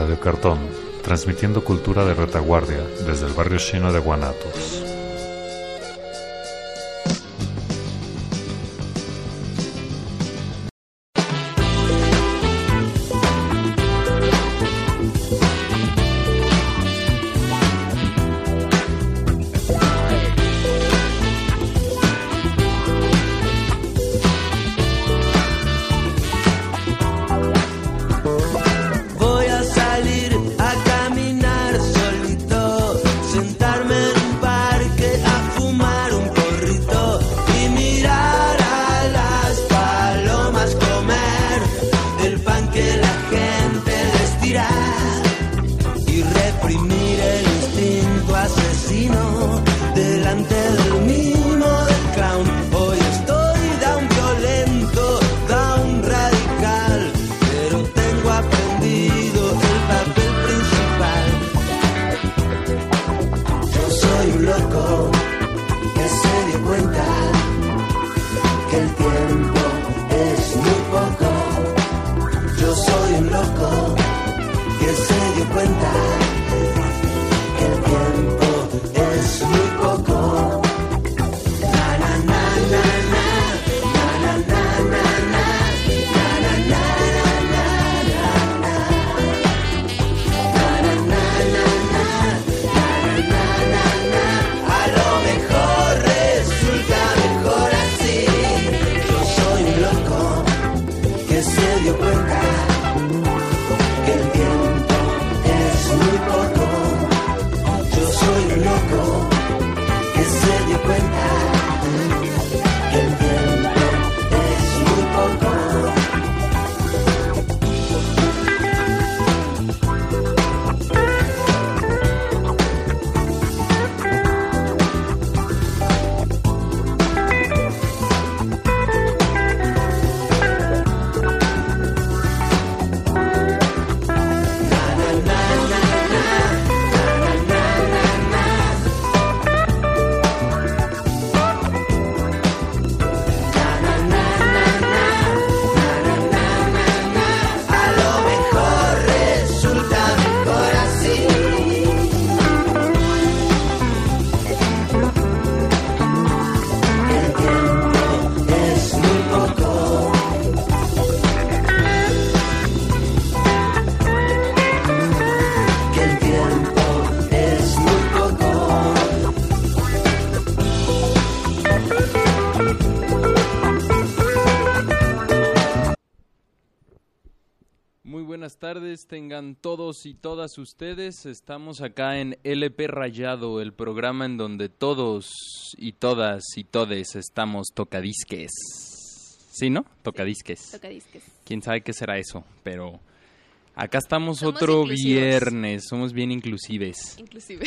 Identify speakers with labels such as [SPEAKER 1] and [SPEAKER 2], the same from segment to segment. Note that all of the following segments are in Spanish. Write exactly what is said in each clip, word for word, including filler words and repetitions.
[SPEAKER 1] Radio Cartón, transmitiendo cultura de retaguardia desde el barrio chino de Guanatos.
[SPEAKER 2] Buenas tardes, tengan todos y todas ustedes. Estamos acá en L P Rayado, el programa en donde todos y todas y todes estamos tocadisques. ¿Sí, no? Tocadisques.
[SPEAKER 3] Sí, tocadisques.
[SPEAKER 2] ¿Quién sabe qué será eso? Pero acá estamos
[SPEAKER 3] Somos
[SPEAKER 2] otro
[SPEAKER 3] inclusivos.
[SPEAKER 2] Viernes, somos bien inclusives.
[SPEAKER 3] Inclusive.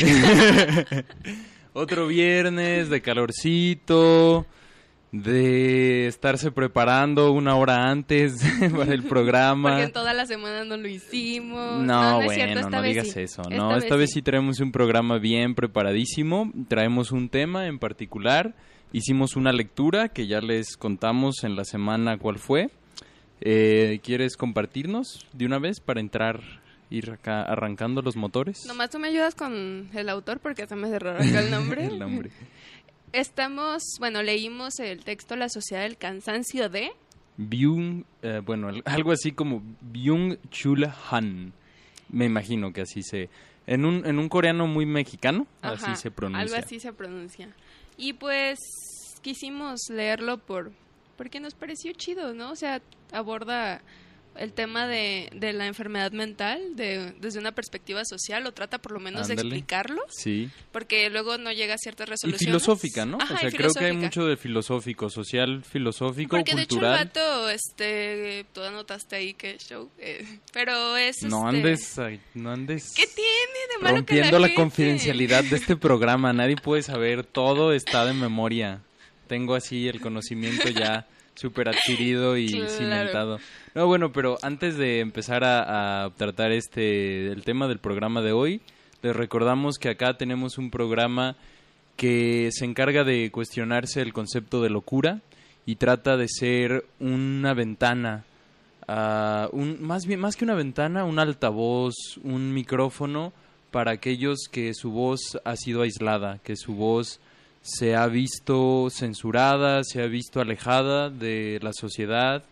[SPEAKER 2] Otro viernes de calorcito, de estarse preparando una hora antes para el programa.
[SPEAKER 3] Porque en toda la semana no lo hicimos.
[SPEAKER 2] No,
[SPEAKER 3] no, no es
[SPEAKER 2] bueno,
[SPEAKER 3] cierto, esta
[SPEAKER 2] no
[SPEAKER 3] vez
[SPEAKER 2] digas
[SPEAKER 3] sí.
[SPEAKER 2] eso.
[SPEAKER 3] Esta
[SPEAKER 2] No,
[SPEAKER 3] vez
[SPEAKER 2] esta vez
[SPEAKER 3] sí.
[SPEAKER 2] sí traemos un programa bien preparadísimo. Traemos un tema en particular. Hicimos una lectura que ya les contamos en la semana cuál fue. Eh, ¿Quieres compartirnos de una vez para entrar, ir acá arrancando los motores?
[SPEAKER 3] Nomás tú me ayudas con el autor porque se me cerró acá el nombre.
[SPEAKER 2] El nombre.
[SPEAKER 3] Estamos, bueno, leímos el texto La Sociedad del Cansancio de...
[SPEAKER 2] Byung, eh, bueno, algo así como Byung-Chul Han. Me imagino que así se... En un, en un coreano muy mexicano,
[SPEAKER 3] Ajá,
[SPEAKER 2] así se pronuncia.
[SPEAKER 3] algo así se pronuncia. Y pues quisimos leerlo por porque nos pareció chido, ¿no? O sea, aborda el tema de, de la enfermedad mental de, desde una perspectiva social, o trata por lo menos
[SPEAKER 2] Ándale.
[SPEAKER 3] de explicarlo,
[SPEAKER 2] Sí.
[SPEAKER 3] porque luego no llega a ciertas
[SPEAKER 2] Y
[SPEAKER 3] resoluciones.
[SPEAKER 2] filosófica, ¿no?
[SPEAKER 3] Ajá,
[SPEAKER 2] o sea,
[SPEAKER 3] y
[SPEAKER 2] creo que hay
[SPEAKER 3] filosófica.
[SPEAKER 2] mucho de filosófico, social, filosófico,
[SPEAKER 3] Porque
[SPEAKER 2] cultural.
[SPEAKER 3] de hecho el vato, este, tú anotaste ahí que show, eh, pero es
[SPEAKER 2] No
[SPEAKER 3] este,
[SPEAKER 2] andes, ay, no andes
[SPEAKER 3] ¿qué tiene de malo
[SPEAKER 2] rompiendo
[SPEAKER 3] que la,
[SPEAKER 2] la
[SPEAKER 3] gente?
[SPEAKER 2] confidencialidad de este programa. Nadie puede saber, todo está de memoria. Tengo así el conocimiento ya súper adquirido y
[SPEAKER 3] Claro.
[SPEAKER 2] cimentado. No, bueno, pero antes de empezar a, a tratar este el tema del programa de hoy, les recordamos que acá tenemos un programa que se encarga de cuestionarse el concepto de locura y trata de ser una ventana uh, un, más bien, más que una ventana, un altavoz, un micrófono para aquellos que su voz ha sido aislada, que su voz se ha visto censurada, se ha visto alejada de la sociedad.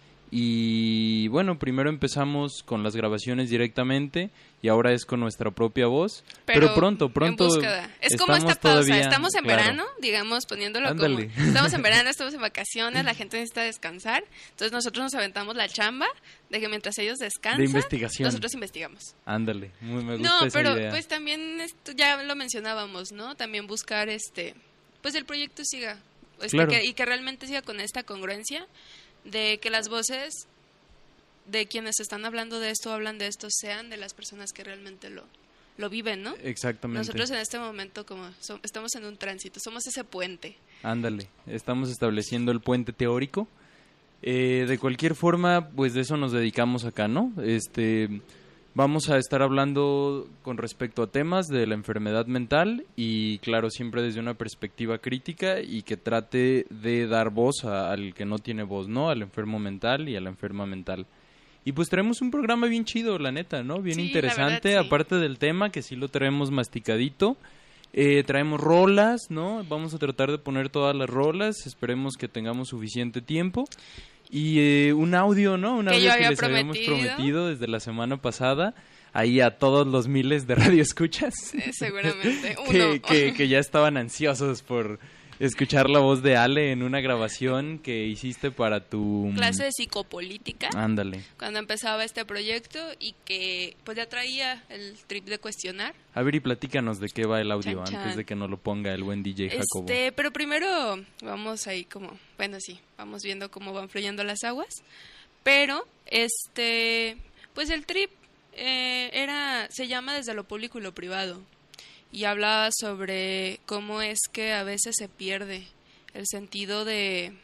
[SPEAKER 2] Y bueno, primero empezamos con las grabaciones directamente y ahora es con nuestra propia voz. Pero, pero pronto, pronto.
[SPEAKER 3] Es como esta pausa. Todavía, estamos en claro. verano, digamos, poniéndolo
[SPEAKER 2] Ándale.
[SPEAKER 3] como. Estamos en verano, estamos en vacaciones, la gente necesita descansar. Entonces nosotros nos aventamos la chamba de que mientras ellos descansan,
[SPEAKER 2] de investigación.
[SPEAKER 3] nosotros investigamos.
[SPEAKER 2] Ándale, muy me gusta
[SPEAKER 3] No,
[SPEAKER 2] esa
[SPEAKER 3] pero
[SPEAKER 2] idea.
[SPEAKER 3] pues también esto ya lo mencionábamos, ¿no? También buscar este, pues el proyecto siga. Este,
[SPEAKER 2] claro.
[SPEAKER 3] que, y que realmente siga con esta congruencia de que las voces de quienes están hablando de esto, hablan de esto, sean de las personas que realmente lo, lo viven, ¿no?
[SPEAKER 2] Exactamente.
[SPEAKER 3] Nosotros en este momento como so, estamos en un tránsito, somos ese puente.
[SPEAKER 2] Ándale, estamos estableciendo el puente teórico. Eh, de cualquier forma, pues de eso nos dedicamos acá, ¿no? Este, vamos a estar hablando con respecto a temas de la enfermedad mental y claro, siempre desde una perspectiva crítica y que trate de dar voz a, al que no tiene voz, ¿no? Al enfermo mental y a la enferma mental. Y pues traemos un programa bien chido, la neta, ¿no? Bien
[SPEAKER 3] sí,
[SPEAKER 2] interesante,
[SPEAKER 3] verdad, sí.
[SPEAKER 2] Aparte del tema, que sí lo traemos masticadito. Eh, traemos rolas, ¿no? Vamos a tratar de poner todas las rolas, esperemos que tengamos suficiente tiempo. Y eh, un audio, ¿no? Un
[SPEAKER 3] que
[SPEAKER 2] audio
[SPEAKER 3] yo
[SPEAKER 2] que
[SPEAKER 3] había
[SPEAKER 2] les
[SPEAKER 3] prometido.
[SPEAKER 2] habíamos prometido desde la semana pasada. Ahí a todos los miles de radioescuchas.
[SPEAKER 3] Eh, seguramente, uno.
[SPEAKER 2] que, que, que ya estaban ansiosos por escuchar la voz de Ale en una grabación que hiciste para tu
[SPEAKER 3] clase de psicopolítica.
[SPEAKER 2] Ándale.
[SPEAKER 3] Cuando empezaba este proyecto y que pues ya traía el trip de cuestionar.
[SPEAKER 2] A ver y platícanos de qué va el audio
[SPEAKER 3] Chan, chan.
[SPEAKER 2] antes de que nos lo ponga el buen D J Jacobo.
[SPEAKER 3] Este, pero primero vamos ahí como, bueno sí, vamos viendo cómo van fluyendo las aguas. Pero este, pues el trip eh, era, se llama Desde lo Público y lo Privado. Y hablaba sobre cómo es que a veces se pierde el sentido de,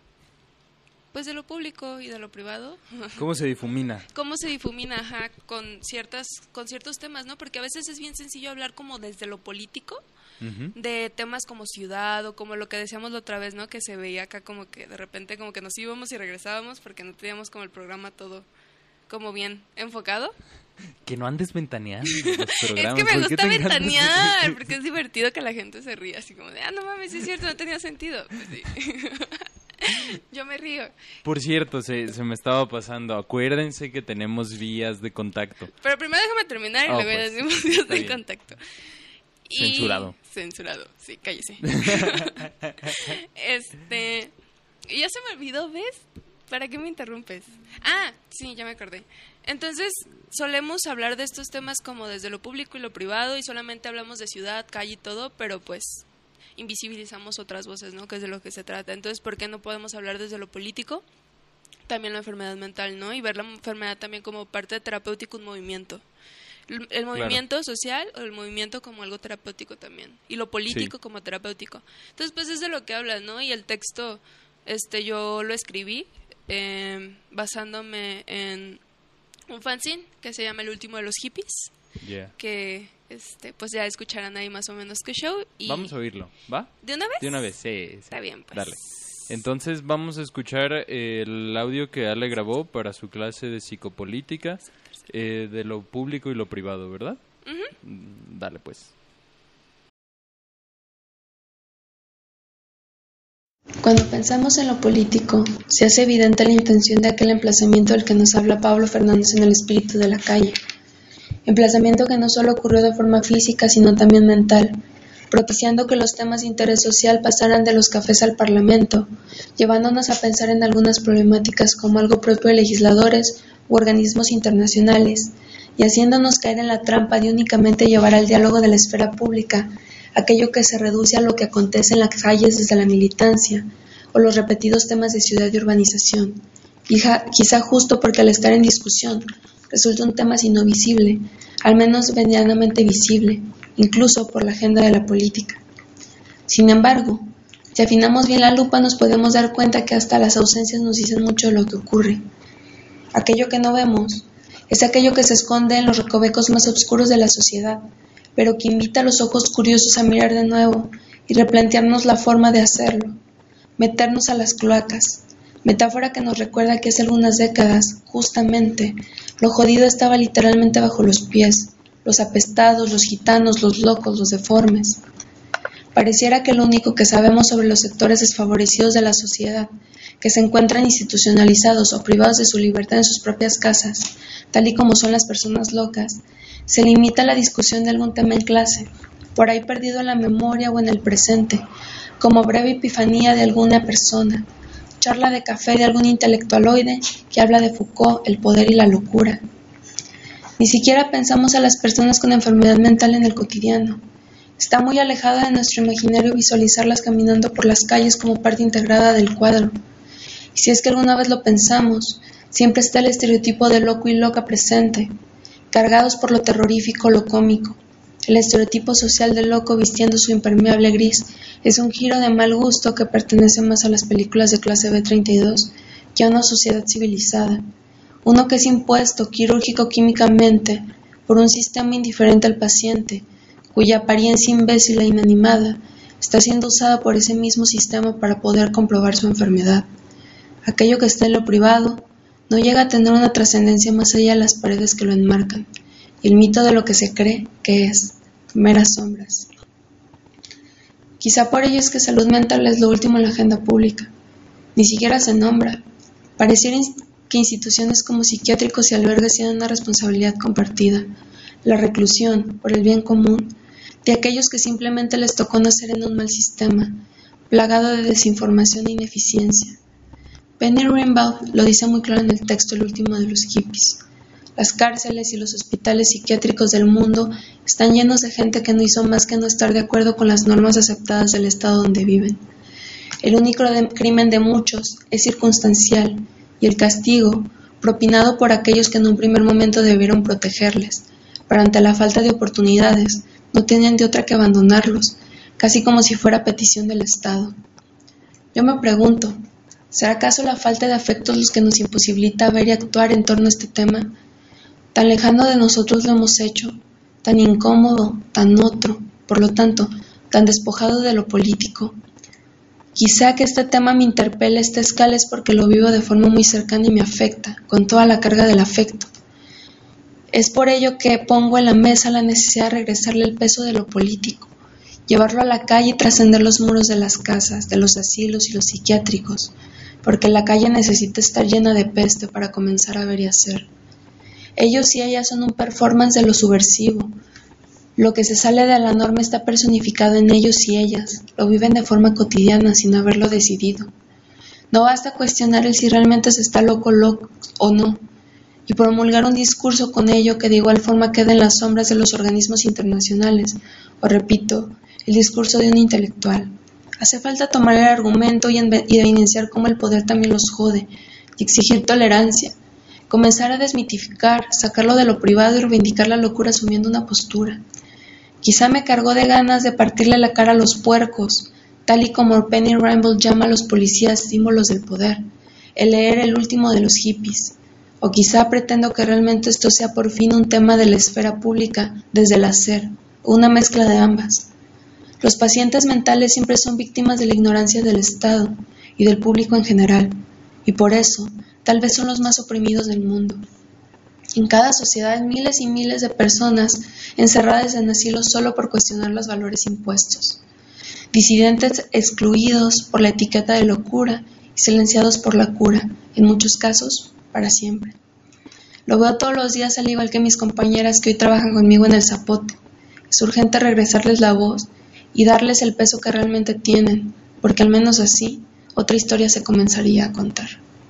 [SPEAKER 3] pues de lo público y de lo privado.
[SPEAKER 2] ¿Cómo se difumina?
[SPEAKER 3] Cómo se difumina, ajá, con ciertas, con ciertos temas, ¿no? Porque a veces es bien sencillo hablar como desde lo político, uh-huh. de temas como ciudad o como lo que decíamos la otra vez, ¿no? Que se veía acá como que de repente como que nos íbamos y regresábamos porque no teníamos como el programa todo como bien enfocado.
[SPEAKER 2] Que no andes ventaneando los programas.
[SPEAKER 3] Es que me gusta ventanear, porque es divertido que la gente se ría, así como de, ah, no mames, sí es cierto, no tenía sentido. Pues sí. Yo me río.
[SPEAKER 2] Por cierto, se, se me estaba pasando, acuérdense que tenemos vías de contacto.
[SPEAKER 3] Pero primero déjame terminar y oh, luego pues, decimos vías de bien. contacto. Y...
[SPEAKER 2] Censurado.
[SPEAKER 3] Censurado, sí, cállese. este... Y ya se me olvidó, ¿ves? ¿Para qué me interrumpes? Ah, sí, ya me acordé. Entonces, solemos hablar de estos temas como desde lo público y lo privado y solamente hablamos de ciudad, calle y todo, pero pues invisibilizamos otras voces, ¿no? Que es de lo que se trata. Entonces, ¿por qué no podemos hablar desde lo político? También la enfermedad mental, ¿no? Y ver la enfermedad también como parte de terapéutico, un movimiento. El, el movimiento claro. social o el movimiento como algo terapéutico también. Y lo político sí. como terapéutico. Entonces, pues es de lo que hablas, ¿no? Y el texto, este, yo lo escribí eh, basándome en un fanzine que se llama El Último de los Hippies,
[SPEAKER 2] yeah.
[SPEAKER 3] que este pues ya escucharán ahí más o menos qué show. Y
[SPEAKER 2] vamos a oírlo, ¿va?
[SPEAKER 3] ¿De una vez?
[SPEAKER 2] De una vez, sí. sí.
[SPEAKER 3] Está bien, pues.
[SPEAKER 2] Dale. Entonces vamos a escuchar el audio que Ale grabó para su clase de psicopolítica, eh, de lo público y lo privado, ¿verdad?
[SPEAKER 3] Uh-huh.
[SPEAKER 2] Dale, pues.
[SPEAKER 4] Cuando pensamos en lo político, se hace evidente la intención de aquel emplazamiento del que nos habla Pablo Fernández en El espíritu de la calle. Emplazamiento que no solo ocurrió de forma física, sino también mental, propiciando que los temas de interés social pasaran de los cafés al Parlamento, llevándonos a pensar en algunas problemáticas como algo propio de legisladores u organismos internacionales, y haciéndonos caer en la trampa de únicamente llevar al diálogo de la esfera pública aquello que se reduce a lo que acontece en las calles desde la militancia, o los repetidos temas de ciudad y urbanización, quizá, quizá justo porque al estar en discusión resulta un tema sino visible, al menos medianamente visible, incluso por la agenda de la política. Sin embargo, si afinamos bien la lupa nos podemos dar cuenta que hasta las ausencias nos dicen mucho de lo que ocurre. Aquello que no vemos es aquello que se esconde en los recovecos más oscuros de la sociedad, pero que invita a los ojos curiosos a mirar de nuevo y replantearnos la forma de hacerlo, meternos a las cloacas, metáfora que nos recuerda que hace algunas décadas, justamente, lo jodido estaba literalmente bajo los pies, los apestados, los gitanos, los locos, los deformes. Pareciera que lo único que sabemos sobre los sectores desfavorecidos de la sociedad, que se encuentran institucionalizados o privados de su libertad en sus propias casas, tal y como son las personas locas, se limita a la discusión de algún tema en clase, por ahí perdido en la memoria o en el presente, como breve epifanía de alguna persona, charla de café de algún intelectualoide que habla de Foucault, el poder y la locura. Ni siquiera pensamos a las personas con enfermedad mental en el cotidiano. Está muy alejada de nuestro imaginario visualizarlas caminando por las calles como parte integrada del cuadro. Y si es que alguna vez lo pensamos, siempre está el estereotipo de loco y loca presente, cargados por lo terrorífico, lo cómico. El estereotipo social del loco vistiendo su impermeable gris es un giro de mal gusto que pertenece más a las películas de clase B treinta y dos que a una sociedad civilizada. Uno que es impuesto quirúrgico-químicamente por un sistema indiferente al paciente, cuya apariencia imbécil e inanimada está siendo usada por ese mismo sistema para poder comprobar su enfermedad. Aquello que está en lo privado no llega a tener una trascendencia más allá de las paredes que lo enmarcan, y el mito de lo que se cree que es meras sombras. Quizá por ello es que salud mental es lo último en la agenda pública. Ni siquiera se nombra. Pareciera que instituciones como psiquiátricos y albergues tienen una responsabilidad compartida, la reclusión, por el bien común, de aquellos que simplemente les tocó nacer en un mal sistema, plagado de desinformación e ineficiencia. Penny Rimbaud lo dice muy claro en el texto El último de los hippies. Las cárceles y los hospitales psiquiátricos del mundo están llenos de gente que no hizo más que no estar de acuerdo con las normas aceptadas del estado donde viven. El único de- crimen de muchos es circunstancial y el castigo, propinado por aquellos que en un primer momento debieron protegerles, pero ante la falta de oportunidades no tenían de otra que abandonarlos, casi como si fuera petición del Estado. Yo me pregunto, ¿será acaso la falta de afectos los que nos imposibilita ver y actuar en torno a este tema? Tan lejano de nosotros lo hemos hecho, tan incómodo, tan otro, por lo tanto, tan despojado de lo político. Quizá que este tema me interpele a esta escala es porque lo vivo de forma muy cercana y me afecta, con toda la carga del afecto. Es por ello que pongo en la mesa la necesidad de regresarle el peso de lo político, llevarlo a la calle y trascender los muros de las casas, de los asilos y los psiquiátricos, porque la calle necesita estar llena de peste para comenzar a ver y hacer. Ellos y ellas son un performance de lo subversivo. Lo que se sale de la norma está personificado en ellos y ellas, lo viven de forma cotidiana sin haberlo decidido. No basta cuestionar el si realmente se está loco loco o no, y promulgar un discurso con ello que de igual forma quede en las sombras de los organismos internacionales, o repito, el discurso de un intelectual. Hace falta tomar el argumento y, y evidenciar cómo el poder también los jode, y exigir tolerancia, comenzar a desmitificar, sacarlo de lo privado y reivindicar la locura asumiendo una postura. Quizá me cargó de ganas de partirle la cara a los puercos, tal y como Penny Rimbaud llama a los policías símbolos del poder, el leer El último de los hippies. O quizá pretendo que realmente esto sea por fin un tema de la esfera pública desde el hacer, o una mezcla de ambas. Los pacientes mentales siempre son víctimas de la ignorancia del Estado y del público en general, y por eso tal vez son los más oprimidos del mundo. En cada sociedad hay miles y miles de personas encerradas en asilos solo por cuestionar los valores impuestos, disidentes excluidos por la etiqueta de locura y silenciados por la cura, en muchos casos, para siempre. Lo veo todos los días al igual que mis compañeras que hoy trabajan conmigo en el Zapote. Es urgente regresarles la voz y darles el peso que realmente tienen, porque al menos así, otra historia se comenzaría a contar.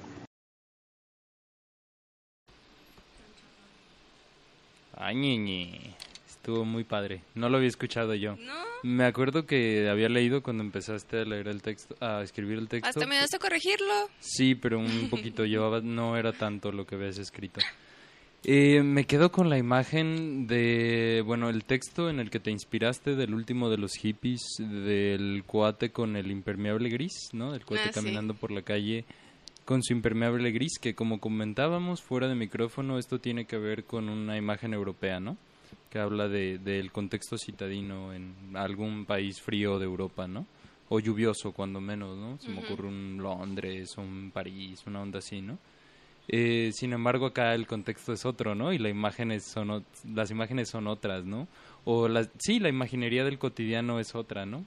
[SPEAKER 2] Ay, ñeñe. Estuvo muy padre. No lo había escuchado yo.
[SPEAKER 3] No,
[SPEAKER 2] Me acuerdo que había leído cuando empezaste a leer el texto, a escribir el texto.
[SPEAKER 3] hasta me das a corregirlo.
[SPEAKER 2] Sí, pero un poquito llevaba, no era tanto lo que habías escrito. Eh, me quedo con la imagen de, bueno, el texto en el que te inspiraste del último de los hippies, del cuate con el impermeable gris, ¿no? Del cuate
[SPEAKER 3] Ah, sí.
[SPEAKER 2] caminando por la calle con su impermeable gris, que como comentábamos fuera de micrófono, esto tiene que ver con una imagen europea, ¿no? Que habla de del contexto citadino en algún país frío de Europa, ¿no? o lluvioso cuando menos, ¿no? Se
[SPEAKER 3] uh-huh.
[SPEAKER 2] me ocurre un Londres, un París, una onda así, ¿no? Eh, sin embargo, acá el contexto es otro, ¿no? Y la imágenes son o- las imágenes son otras, ¿no? O la, sí, la imaginería del cotidiano es otra, ¿no?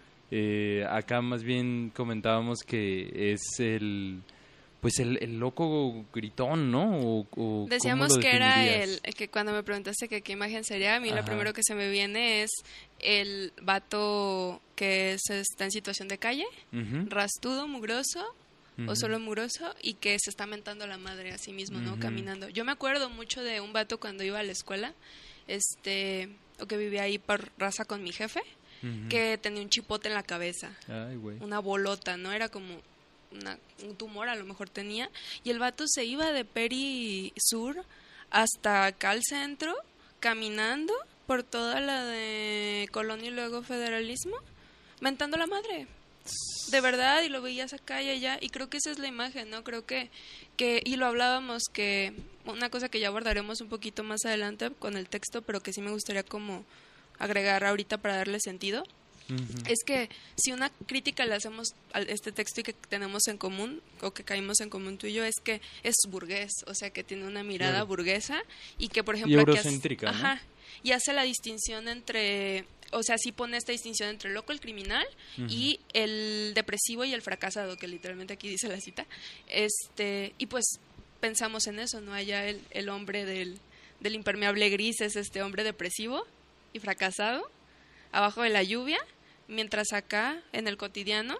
[SPEAKER 2] Eh, acá más bien comentábamos que es el, pues el, el loco gritón, ¿no? O, o
[SPEAKER 3] Decíamos
[SPEAKER 2] ¿cómo lo
[SPEAKER 3] que era el,
[SPEAKER 2] definirías?
[SPEAKER 3] que cuando me preguntaste que qué imagen sería, a mí
[SPEAKER 2] Ajá.
[SPEAKER 3] lo primero que se me viene es el vato que se está en situación de calle,
[SPEAKER 2] Ujú,
[SPEAKER 3] rastudo, mugroso,
[SPEAKER 2] ujú.
[SPEAKER 3] o solo mugroso, y que se está mentando la madre a sí mismo, ¿no?
[SPEAKER 2] Ujú.
[SPEAKER 3] Caminando. Yo me acuerdo mucho de un vato cuando iba a la escuela, este, o que vivía ahí por raza con mi jefe,
[SPEAKER 2] Ujú.
[SPEAKER 3] que tenía un chipote en la cabeza,
[SPEAKER 2] Ay, güey.
[SPEAKER 3] una bolota, ¿no? Era como una, un tumor, a lo mejor tenía, y el vato se iba de Peri Sur hasta acá al centro, caminando por toda la de Colonia y luego Federalismo, mentando la madre. De verdad, y lo veías acá y allá, y creo que esa es la imagen, ¿no? Creo que, que, y lo hablábamos, que una cosa que ya abordaremos un poquito más adelante con el texto, pero que sí me gustaría como agregar ahorita para darle sentido,
[SPEAKER 2] Ujú.
[SPEAKER 3] es que si una crítica le hacemos a este texto y que tenemos en común, o que caímos en común tú y yo, es que es burgués, o sea, que tiene una mirada
[SPEAKER 2] Claro.
[SPEAKER 3] burguesa, y que, por
[SPEAKER 2] Y
[SPEAKER 3] ejemplo... aquí hace-
[SPEAKER 2] eurocéntrica, ¿no?
[SPEAKER 3] Ajá, y hace la distinción entre... O sea, sí pone esta distinción entre el loco, el criminal,
[SPEAKER 2] Ujú.
[SPEAKER 3] y el depresivo y el fracasado, que literalmente aquí dice la cita. Este, y pues pensamos en eso, ¿no? Allá el, el hombre del, del impermeable gris es este hombre depresivo y fracasado, abajo de la lluvia, mientras acá, en el cotidiano,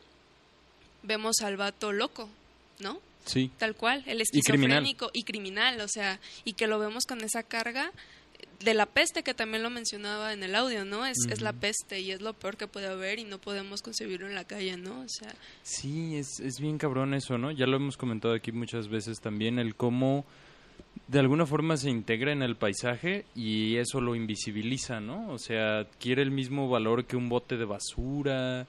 [SPEAKER 3] vemos al vato loco, ¿no?
[SPEAKER 2] Sí.
[SPEAKER 3] Tal cual, el
[SPEAKER 2] Y criminal.
[SPEAKER 3] esquizofrénico y criminal, o sea, y que lo vemos con esa carga de la peste, que también lo mencionaba en el audio, ¿no? Es, es la
[SPEAKER 2] Ujú.
[SPEAKER 3] peste y es lo peor que puede haber y no podemos concebirlo en la calle, ¿no? O sea,
[SPEAKER 2] Sí, es, es bien cabrón eso, ¿no? Ya lo hemos comentado aquí muchas veces también, el cómo de alguna forma se integra en el paisaje y eso lo invisibiliza, ¿no? O sea, adquiere el mismo valor que un bote de basura,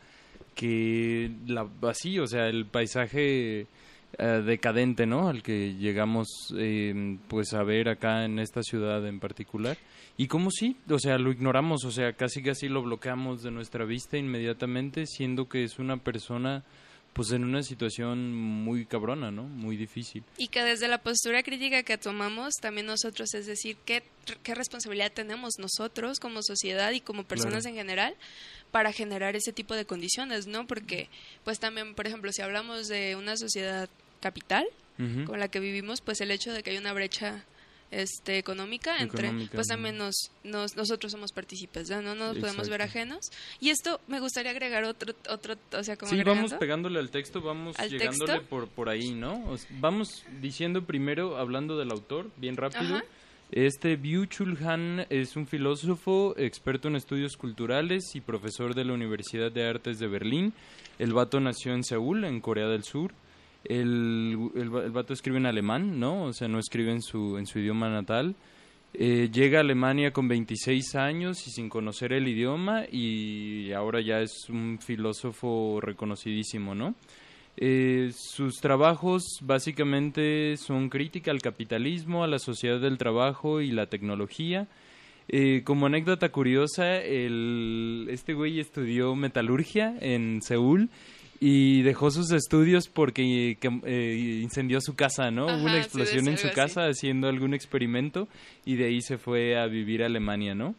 [SPEAKER 2] que la así, o sea, el paisaje eh, decadente, ¿no? Al que llegamos eh, pues a ver acá en esta ciudad en particular. Y como sí, o sea, lo ignoramos, o sea, casi casi lo bloqueamos de nuestra vista inmediatamente, siendo que es una persona pues en una situación muy cabrona, ¿no? Muy difícil.
[SPEAKER 3] y que desde la postura crítica que tomamos también nosotros, es decir, qué, qué responsabilidad tenemos nosotros como sociedad y como personas
[SPEAKER 2] Claro.
[SPEAKER 3] en general para generar ese tipo de condiciones, ¿no? Porque, pues también, por ejemplo, si hablamos de una sociedad capital
[SPEAKER 2] Ujú.
[SPEAKER 3] con la que vivimos, pues el hecho de que hay una brecha este económica entre,
[SPEAKER 2] Económica,
[SPEAKER 3] pues
[SPEAKER 2] ujú.
[SPEAKER 3] también nos, nos nosotros somos partícipes, ¿no? No nos podemos ver
[SPEAKER 2] Exacto.
[SPEAKER 3] ajenos. Y esto me gustaría agregar otro, otro, o sea, como
[SPEAKER 2] Sí,
[SPEAKER 3] agregando.
[SPEAKER 2] vamos pegándole al texto, vamos
[SPEAKER 3] ¿Al
[SPEAKER 2] llegándole
[SPEAKER 3] texto?
[SPEAKER 2] por por ahí, ¿no? O s- vamos diciendo primero, hablando del autor, bien rápido.
[SPEAKER 3] Ajá.
[SPEAKER 2] Este Byung-Chul Han es un filósofo, experto en estudios culturales y profesor de la Universidad de Artes de Berlín. El vato nació en Seúl, en Corea del Sur. El, el, va- el vato escribe en alemán, ¿no? O sea, no escribe en su, en su idioma natal. Eh, llega a Alemania con veintiséis años y sin conocer el idioma y ahora ya es un filósofo reconocidísimo, ¿no? Eh, sus trabajos básicamente son crítica al capitalismo, a la sociedad del trabajo y la tecnología. Eh, como anécdota curiosa, el, este güey estudió metalurgia en Seúl y dejó sus estudios porque que- eh, incendió su casa, ¿no?
[SPEAKER 3] Ajá,
[SPEAKER 2] Hubo una
[SPEAKER 3] sí,
[SPEAKER 2] explosión
[SPEAKER 3] de
[SPEAKER 2] en su
[SPEAKER 3] algo así.
[SPEAKER 2] casa haciendo algún experimento y de ahí se fue a vivir a Alemania, ¿no?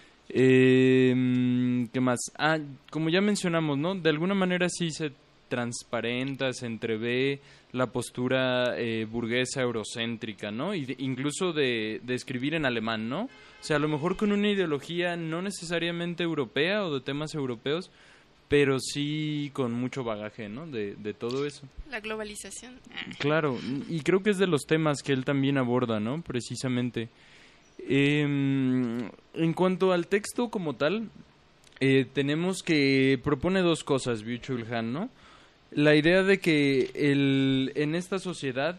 [SPEAKER 2] Eh, mm, ¿qué más? Ah, como ya mencionamos, ¿no? De alguna manera sí se transparenta, se entrevé la postura eh, burguesa eurocéntrica, ¿no? Y de- incluso de, de escribir en alemán, ¿no? O sea, a lo mejor con una ideología no necesariamente europea o de temas europeos, pero sí con mucho bagaje, ¿no? De, de todo eso.
[SPEAKER 3] La globalización.
[SPEAKER 2] Claro, y creo que es de los temas que él también aborda, ¿no? Precisamente. Eh, en cuanto al texto como tal, eh, tenemos que propone dos cosas, Byung-Chul Han, ¿no? La idea de que el, en esta sociedad,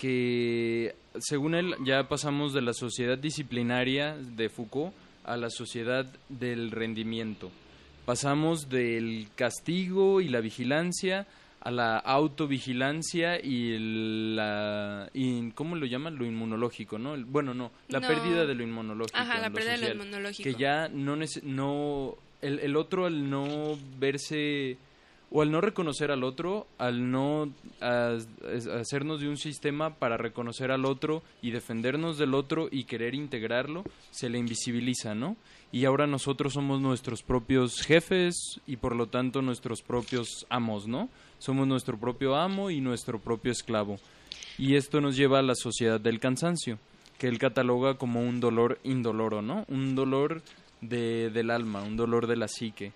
[SPEAKER 2] que según él ya pasamos de la sociedad disciplinaria de Foucault a la sociedad del rendimiento. Pasamos del castigo y la vigilancia a la autovigilancia y el- la y ¿cómo lo llaman? Lo inmunológico, ¿no? El- bueno, no, la
[SPEAKER 3] No.
[SPEAKER 2] pérdida de lo inmunológico.
[SPEAKER 3] Ajá,
[SPEAKER 2] en
[SPEAKER 3] la
[SPEAKER 2] lo
[SPEAKER 3] pérdida de lo
[SPEAKER 2] social,
[SPEAKER 3] inmunológico.
[SPEAKER 2] que ya no nece- no el, el otro al no verse o al no reconocer al otro, al no a, a hacernos de un sistema para reconocer al otro y defendernos del otro y querer integrarlo, se le invisibiliza, ¿no? Y ahora nosotros somos nuestros propios jefes y por lo tanto nuestros propios amos, ¿no? Somos nuestro propio amo y nuestro propio esclavo. Y esto nos lleva a la sociedad del cansancio, que él cataloga como un dolor indoloro, ¿no? Un dolor de, del alma, un dolor de la psique.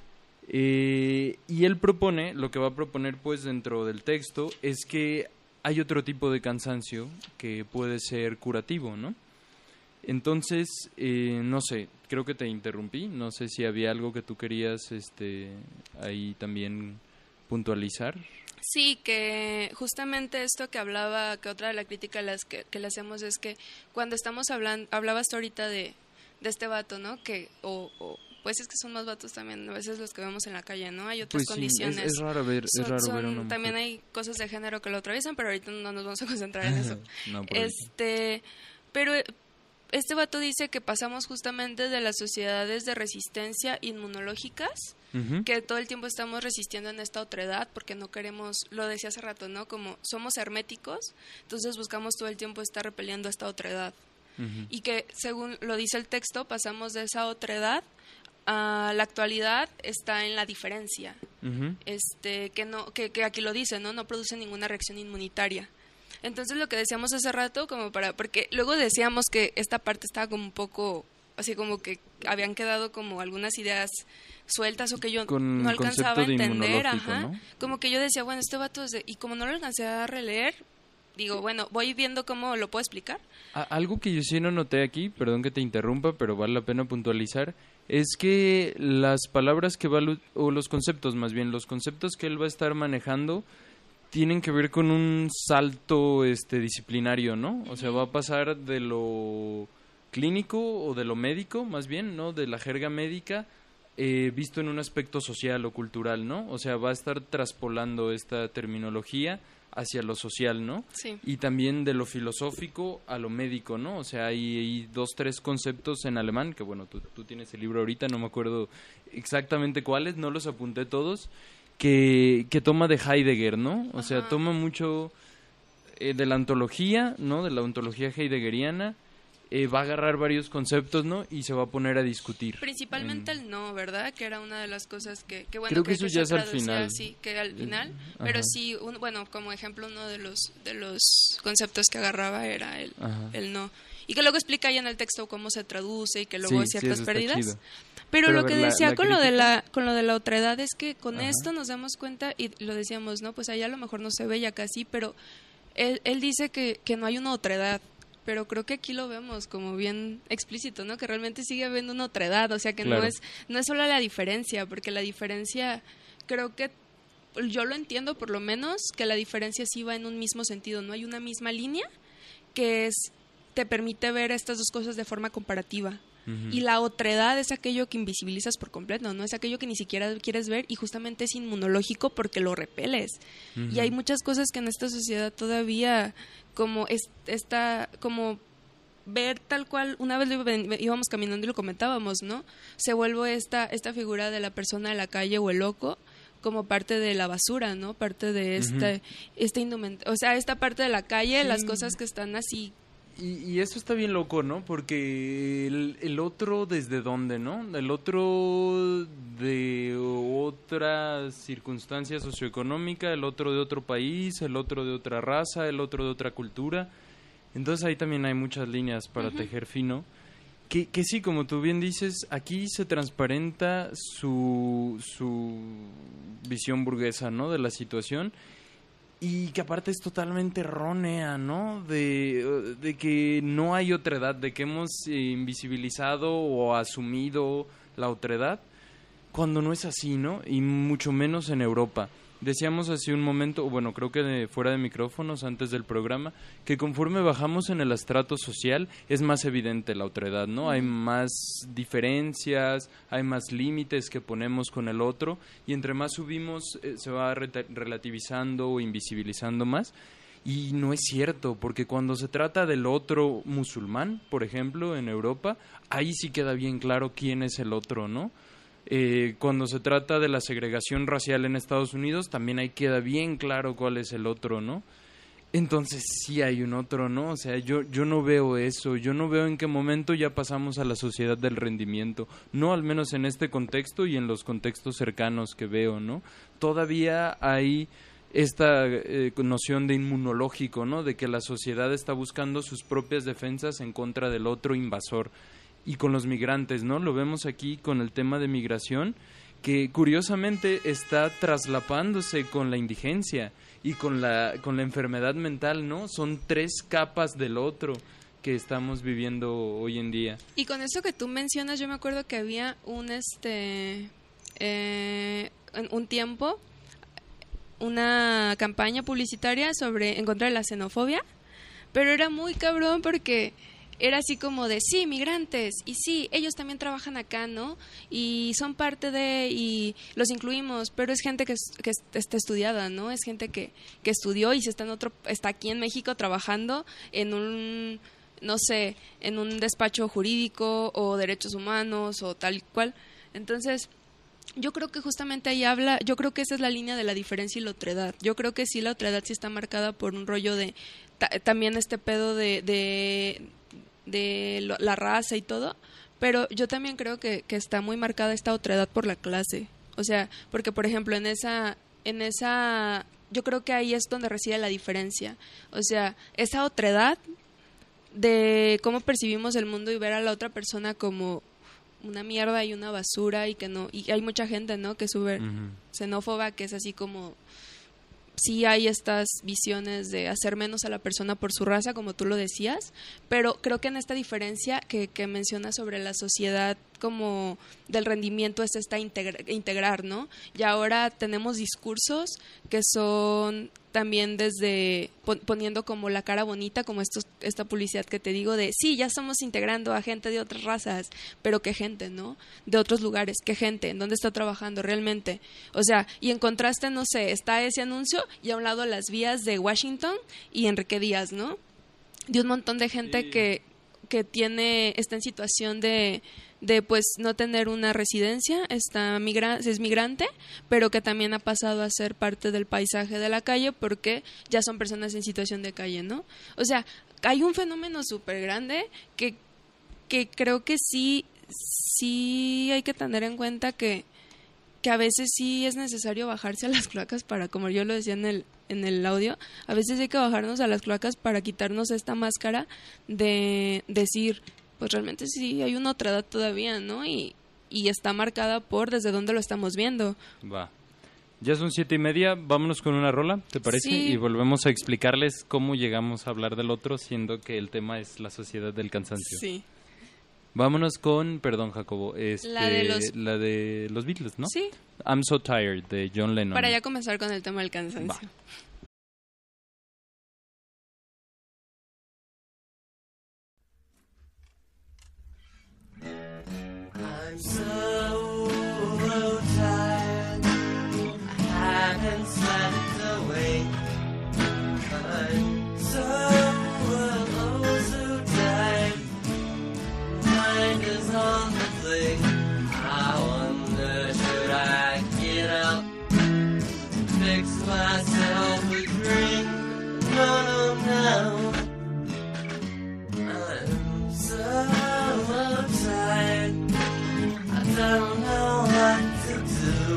[SPEAKER 2] Eh, y él propone, lo que va a proponer pues dentro del texto, es que hay otro tipo de cansancio que puede ser curativo, ¿no? Entonces, eh, no sé, creo que te interrumpí, no sé si había algo que tú querías este, ahí también puntualizar.
[SPEAKER 3] Sí, que justamente esto que hablaba, que otra de las críticas las que, que le hacemos es que cuando estamos hablando, hablabas tú ahorita de, de este vato, ¿no? Que, o, o pues es que son más vatos también, a veces los que vemos en la calle, ¿no? Hay otras
[SPEAKER 2] pues sí,
[SPEAKER 3] condiciones.
[SPEAKER 2] Es, es raro ver,
[SPEAKER 3] son,
[SPEAKER 2] es raro
[SPEAKER 3] son,
[SPEAKER 2] ver a una mujer.
[SPEAKER 3] También hay cosas de género que lo atraviesan, pero ahorita no nos vamos a concentrar en eso.
[SPEAKER 2] No, por
[SPEAKER 3] este, eso. Pero este vato dice que pasamos justamente de las sociedades de resistencia inmunológicas, uh-huh. que todo el tiempo estamos resistiendo en esta otredad porque no queremos, lo decía hace rato, ¿no? Como somos herméticos, entonces buscamos todo el tiempo estar repeliendo esta otredad. Uh-huh. Y que, según lo dice el texto, pasamos de esa otredad a la actualidad está en la diferencia. Uh-huh. Este, que no, que, que aquí lo dice, ¿no? No produce ninguna reacción inmunitaria. Entonces lo que decíamos hace rato, como para, porque luego decíamos que esta parte estaba como un poco, así como que habían quedado como algunas ideas sueltas o que yo
[SPEAKER 2] con
[SPEAKER 3] no alcanzaba a entender,
[SPEAKER 2] ajá. ¿No?
[SPEAKER 3] Como que yo decía, bueno, este vato es de, y como no lo alcancé a releer, digo, bueno, voy viendo cómo lo puedo explicar.
[SPEAKER 2] A- algo que yo sí no noté aquí, perdón que te interrumpa, pero vale la pena puntualizar, es que las palabras que va, lo, o los conceptos más bien, los conceptos que él va a estar manejando tienen que ver con un salto este disciplinario, ¿no? O sea, va a pasar de lo clínico o de lo médico, más bien, ¿no? De la jerga médica, eh, visto en un aspecto social o cultural, ¿no? O sea, va a estar traspolando esta terminología hacia lo social, ¿no?
[SPEAKER 3] Sí.
[SPEAKER 2] Y también de lo filosófico a lo médico, ¿no? O sea, hay, hay dos, tres conceptos en alemán, que bueno, tú, tú tienes el libro ahorita, no me acuerdo exactamente cuáles, no los apunté todos, que, que toma de Heidegger, ¿no? O Ajá. sea, toma mucho eh, de la ontología, ¿no? De la ontología heideggeriana, eh, va a agarrar varios conceptos, ¿no? Y se va a poner a discutir.
[SPEAKER 3] Principalmente en... el no, ¿verdad? Que era una de las cosas que, que bueno,
[SPEAKER 2] creo que,
[SPEAKER 3] que
[SPEAKER 2] eso
[SPEAKER 3] que
[SPEAKER 2] ya es al
[SPEAKER 3] traducía,
[SPEAKER 2] final.
[SPEAKER 3] Sí, que al final,
[SPEAKER 2] Ajá.
[SPEAKER 3] pero sí, un, bueno, como ejemplo, uno de los de los conceptos que agarraba era el, el no. Y que luego explica ya en el texto cómo se traduce y que luego
[SPEAKER 2] sí,
[SPEAKER 3] hay ciertas
[SPEAKER 2] sí,
[SPEAKER 3] pérdidas. Pero, Pero lo que
[SPEAKER 2] la,
[SPEAKER 3] decía
[SPEAKER 2] la
[SPEAKER 3] con
[SPEAKER 2] crítica...
[SPEAKER 3] lo de la con lo de la otredad es que con
[SPEAKER 2] Ajá.
[SPEAKER 3] esto nos damos cuenta y lo decíamos, ¿no? Pues allá a lo mejor no se ve ya casi, pero él, él dice que, que no hay una otredad. Pero creo que aquí lo vemos como bien explícito, ¿no? Que realmente sigue habiendo una otredad, o sea que
[SPEAKER 2] claro.
[SPEAKER 3] no es no es solo la diferencia, porque la diferencia creo que yo lo entiendo por lo menos que la diferencia sí va en un mismo sentido, no hay una misma línea que es te permite ver estas dos cosas de forma comparativa. Uh-huh. Y la otredad es aquello que invisibilizas por completo, no es aquello que ni siquiera quieres ver y justamente es inmunológico porque lo repeles. Uh-huh. Y hay muchas cosas que en esta sociedad todavía como es, esta como ver tal cual, una vez íbamos caminando y lo comentábamos, ¿no? Se vuelve esta esta figura de la persona de la calle o el loco como parte de la basura, ¿no? Parte de esta uh-huh. esta indumentaria, o sea, esta parte de la calle, sí. Las cosas que están así.
[SPEAKER 2] Y, y eso está bien loco, ¿no? Porque el, el otro, ¿desde dónde, no? El otro de otra circunstancia socioeconómica, el otro de otro país, el otro de otra raza, el otro de otra cultura. Entonces ahí también hay muchas líneas para uh-huh. tejer fino. Que, que sí, como tú bien dices, aquí se transparenta su, su visión burguesa, ¿no? De la situación. Y que aparte es totalmente errónea, ¿no? De, de que no hay otredad, de que hemos eh, invisibilizado o asumido la otredad, cuando no es así, ¿no? Y mucho menos en Europa. Decíamos hace un momento, bueno, creo que de, fuera de micrófonos, antes del programa, que conforme bajamos en el estrato social es más evidente la otredad, ¿no? Hay más diferencias, hay más límites que ponemos con el otro, y entre más subimos eh, se va re- relativizando o invisibilizando más. Y no es cierto, porque cuando se trata del otro musulmán, por ejemplo, en Europa, ahí sí queda bien claro quién es el otro, ¿no? Eh, cuando se trata de la segregación racial en Estados Unidos, también ahí queda bien claro cuál es el otro, ¿no? Entonces sí hay un otro, ¿no? O sea, yo, yo no veo eso, yo no veo en qué momento ya pasamos a la sociedad del rendimiento, no al menos en este contexto y en los contextos cercanos que veo, ¿no? Todavía hay esta eh, noción de inmunológico, ¿no? De que la sociedad está buscando sus propias defensas en contra del otro invasor. Y con los migrantes, ¿no? Lo vemos aquí con el tema de migración, que curiosamente está traslapándose con la indigencia y con la con la enfermedad mental, ¿no? Son tres capas del otro que estamos viviendo hoy en día.
[SPEAKER 3] Y con eso que tú mencionas, yo me acuerdo que había un este eh, un tiempo una campaña publicitaria sobre en contra de la xenofobia, pero era muy cabrón porque era así como de, sí, migrantes, y sí, ellos también trabajan acá, ¿no? Y son parte de, y los incluimos, pero es gente que, que está estudiada, ¿no? Es gente que, que estudió y se está, en otro, está aquí en México trabajando en un, no sé, en un despacho jurídico o derechos humanos o tal y cual. Entonces, yo creo que justamente ahí habla, yo creo que esa es la línea de la diferencia y la otredad. Yo creo que sí, la otredad sí está marcada por un rollo de, ta, también este pedo de... de de lo, la raza y todo, pero yo también creo que, que está muy marcada esta otredad por la clase, o sea, porque por ejemplo en esa, en esa, yo creo que ahí es donde reside la diferencia, o sea, esa otredad de cómo percibimos el mundo y ver a la otra persona como una mierda y una basura y que no, y hay mucha gente, ¿no?, que sube uh-huh. xenófoba, que es así como sí hay estas visiones de hacer menos a la persona por su raza, como tú lo decías, pero creo que en esta diferencia que, que mencionas sobre la sociedad como del rendimiento es esta integra- integrar, ¿no? Y ahora tenemos discursos que son también desde pon- poniendo como la cara bonita, como estos, esta publicidad que te digo de, sí, ya estamos integrando a gente de otras razas, pero qué gente, ¿no? De otros lugares, qué gente, ¿en dónde está trabajando realmente? O sea, y en contraste, no sé, está ese anuncio y a un lado las vías de Washington y Enrique Díaz, ¿no? De un montón de gente sí. que, que tiene, está en situación de... de pues no tener una residencia, está migra- es migrante, pero que también ha pasado a ser parte del paisaje de la calle porque ya son personas en situación de calle, ¿no? O sea, hay un fenómeno súper grande que, que creo que sí, sí hay que tener en cuenta que, que a veces sí es necesario bajarse a las cloacas para, como yo lo decía en el, en el audio, a veces hay que bajarnos a las cloacas para quitarnos esta máscara de decir... pues realmente sí hay una otredad todavía, ¿no? Y, y está marcada por desde dónde lo estamos viendo.
[SPEAKER 2] Va. Ya son siete y media, vámonos con una rola, ¿te parece? Sí. Y volvemos a explicarles cómo llegamos a hablar del otro, siendo que el tema es la sociedad del cansancio.
[SPEAKER 3] Sí.
[SPEAKER 2] Vámonos con, perdón Jacobo, este,
[SPEAKER 3] la, de los...
[SPEAKER 2] la de los Beatles, ¿no?
[SPEAKER 3] Sí.
[SPEAKER 2] I'm So Tired, de John Lennon.
[SPEAKER 3] Para ya comenzar con el tema del cansancio. Va.
[SPEAKER 5] I'm so tired, I haven't slept a wink. I'm so, oh, so tired, my mind is on the flick. I wonder, should I get up, fix myself a drink? No, no, no. I'm so tired, I don't know what to do.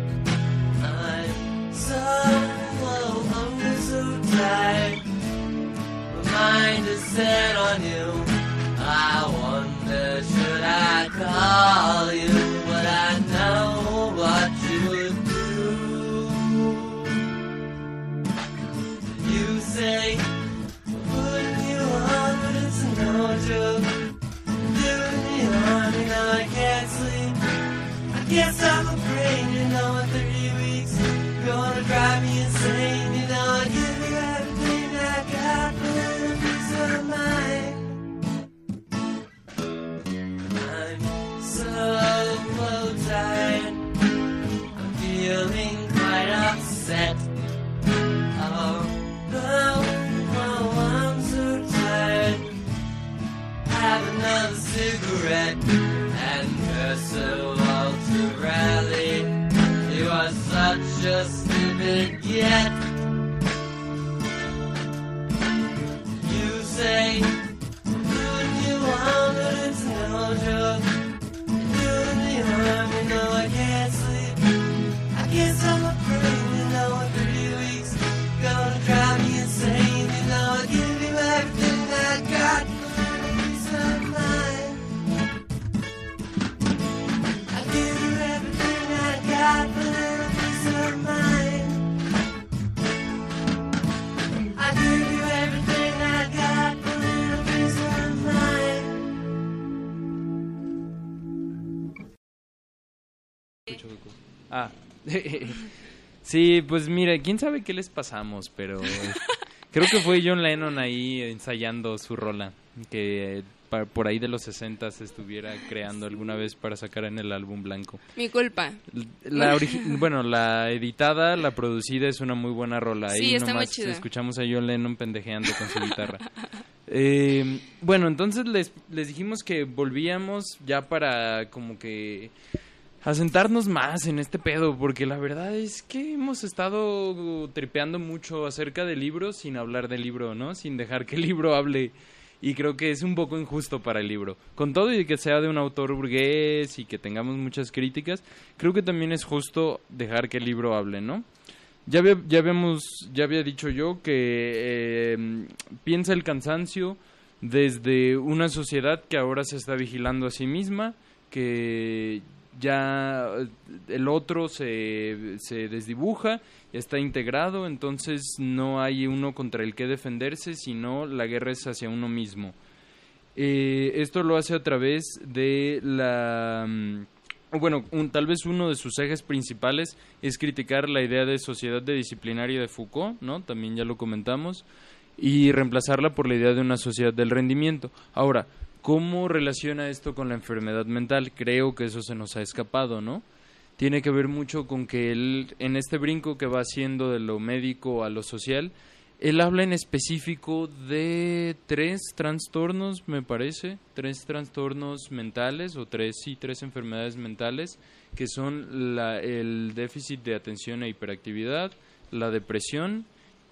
[SPEAKER 5] I'm so, oh, oh, so tired, my mind is set on you. I wonder, should I call you? But I know what you would do. You say, putting you on, but it's no joke. Doing me harm, you know I can't sleep. I can't stop the brain, you know in three weeks you're gonna drive me insane. You know I give you everything I got, but a piece of mind.
[SPEAKER 2] escucho eco. Ah, sí, pues mira, quién sabe qué les pasamos, pero creo que fue John Lennon ahí ensayando su rola, que pa- por ahí de los sesenta se estuviera creando alguna vez para sacar en el álbum blanco.
[SPEAKER 3] Mi culpa.
[SPEAKER 2] La origi- bueno, la editada, la producida es una muy buena rola.
[SPEAKER 3] Sí,
[SPEAKER 2] Ahí
[SPEAKER 3] está muy
[SPEAKER 2] nomás
[SPEAKER 3] chida.
[SPEAKER 2] escuchamos a John Lennon pendejeando con su guitarra. Eh, bueno, entonces les, les dijimos que volvíamos ya para como que asentarnos más en este pedo, porque la verdad es que hemos estado tripeando mucho acerca del libro sin hablar del libro, ¿no? Sin dejar que el libro hable. Y creo que es un poco injusto para el libro. Con todo y que sea de un autor burgués y que tengamos muchas críticas, creo que también es justo dejar que el libro hable, ¿no? Ya había, ya habíamos, ya había dicho yo que eh, piensa el cansancio desde una sociedad que ahora se está vigilando a sí misma, que ya el otro se, se desdibuja, ya está integrado, entonces no hay uno contra el que defenderse, sino la guerra es hacia uno mismo. Eh, esto lo hace a través de la... mm, Bueno, un, tal vez uno de sus ejes principales es criticar la idea de sociedad de disciplinaria de Foucault, ¿no? También ya lo comentamos, y reemplazarla por la idea de una sociedad del rendimiento. Ahora, ¿cómo relaciona esto con la enfermedad mental? Creo que eso se nos ha escapado, ¿no? Tiene que ver mucho con que él, en este brinco que va haciendo de lo médico a lo social, él habla en específico de tres trastornos, me parece, tres trastornos mentales, o tres, sí, tres enfermedades mentales, que son la, el déficit de atención e hiperactividad, la depresión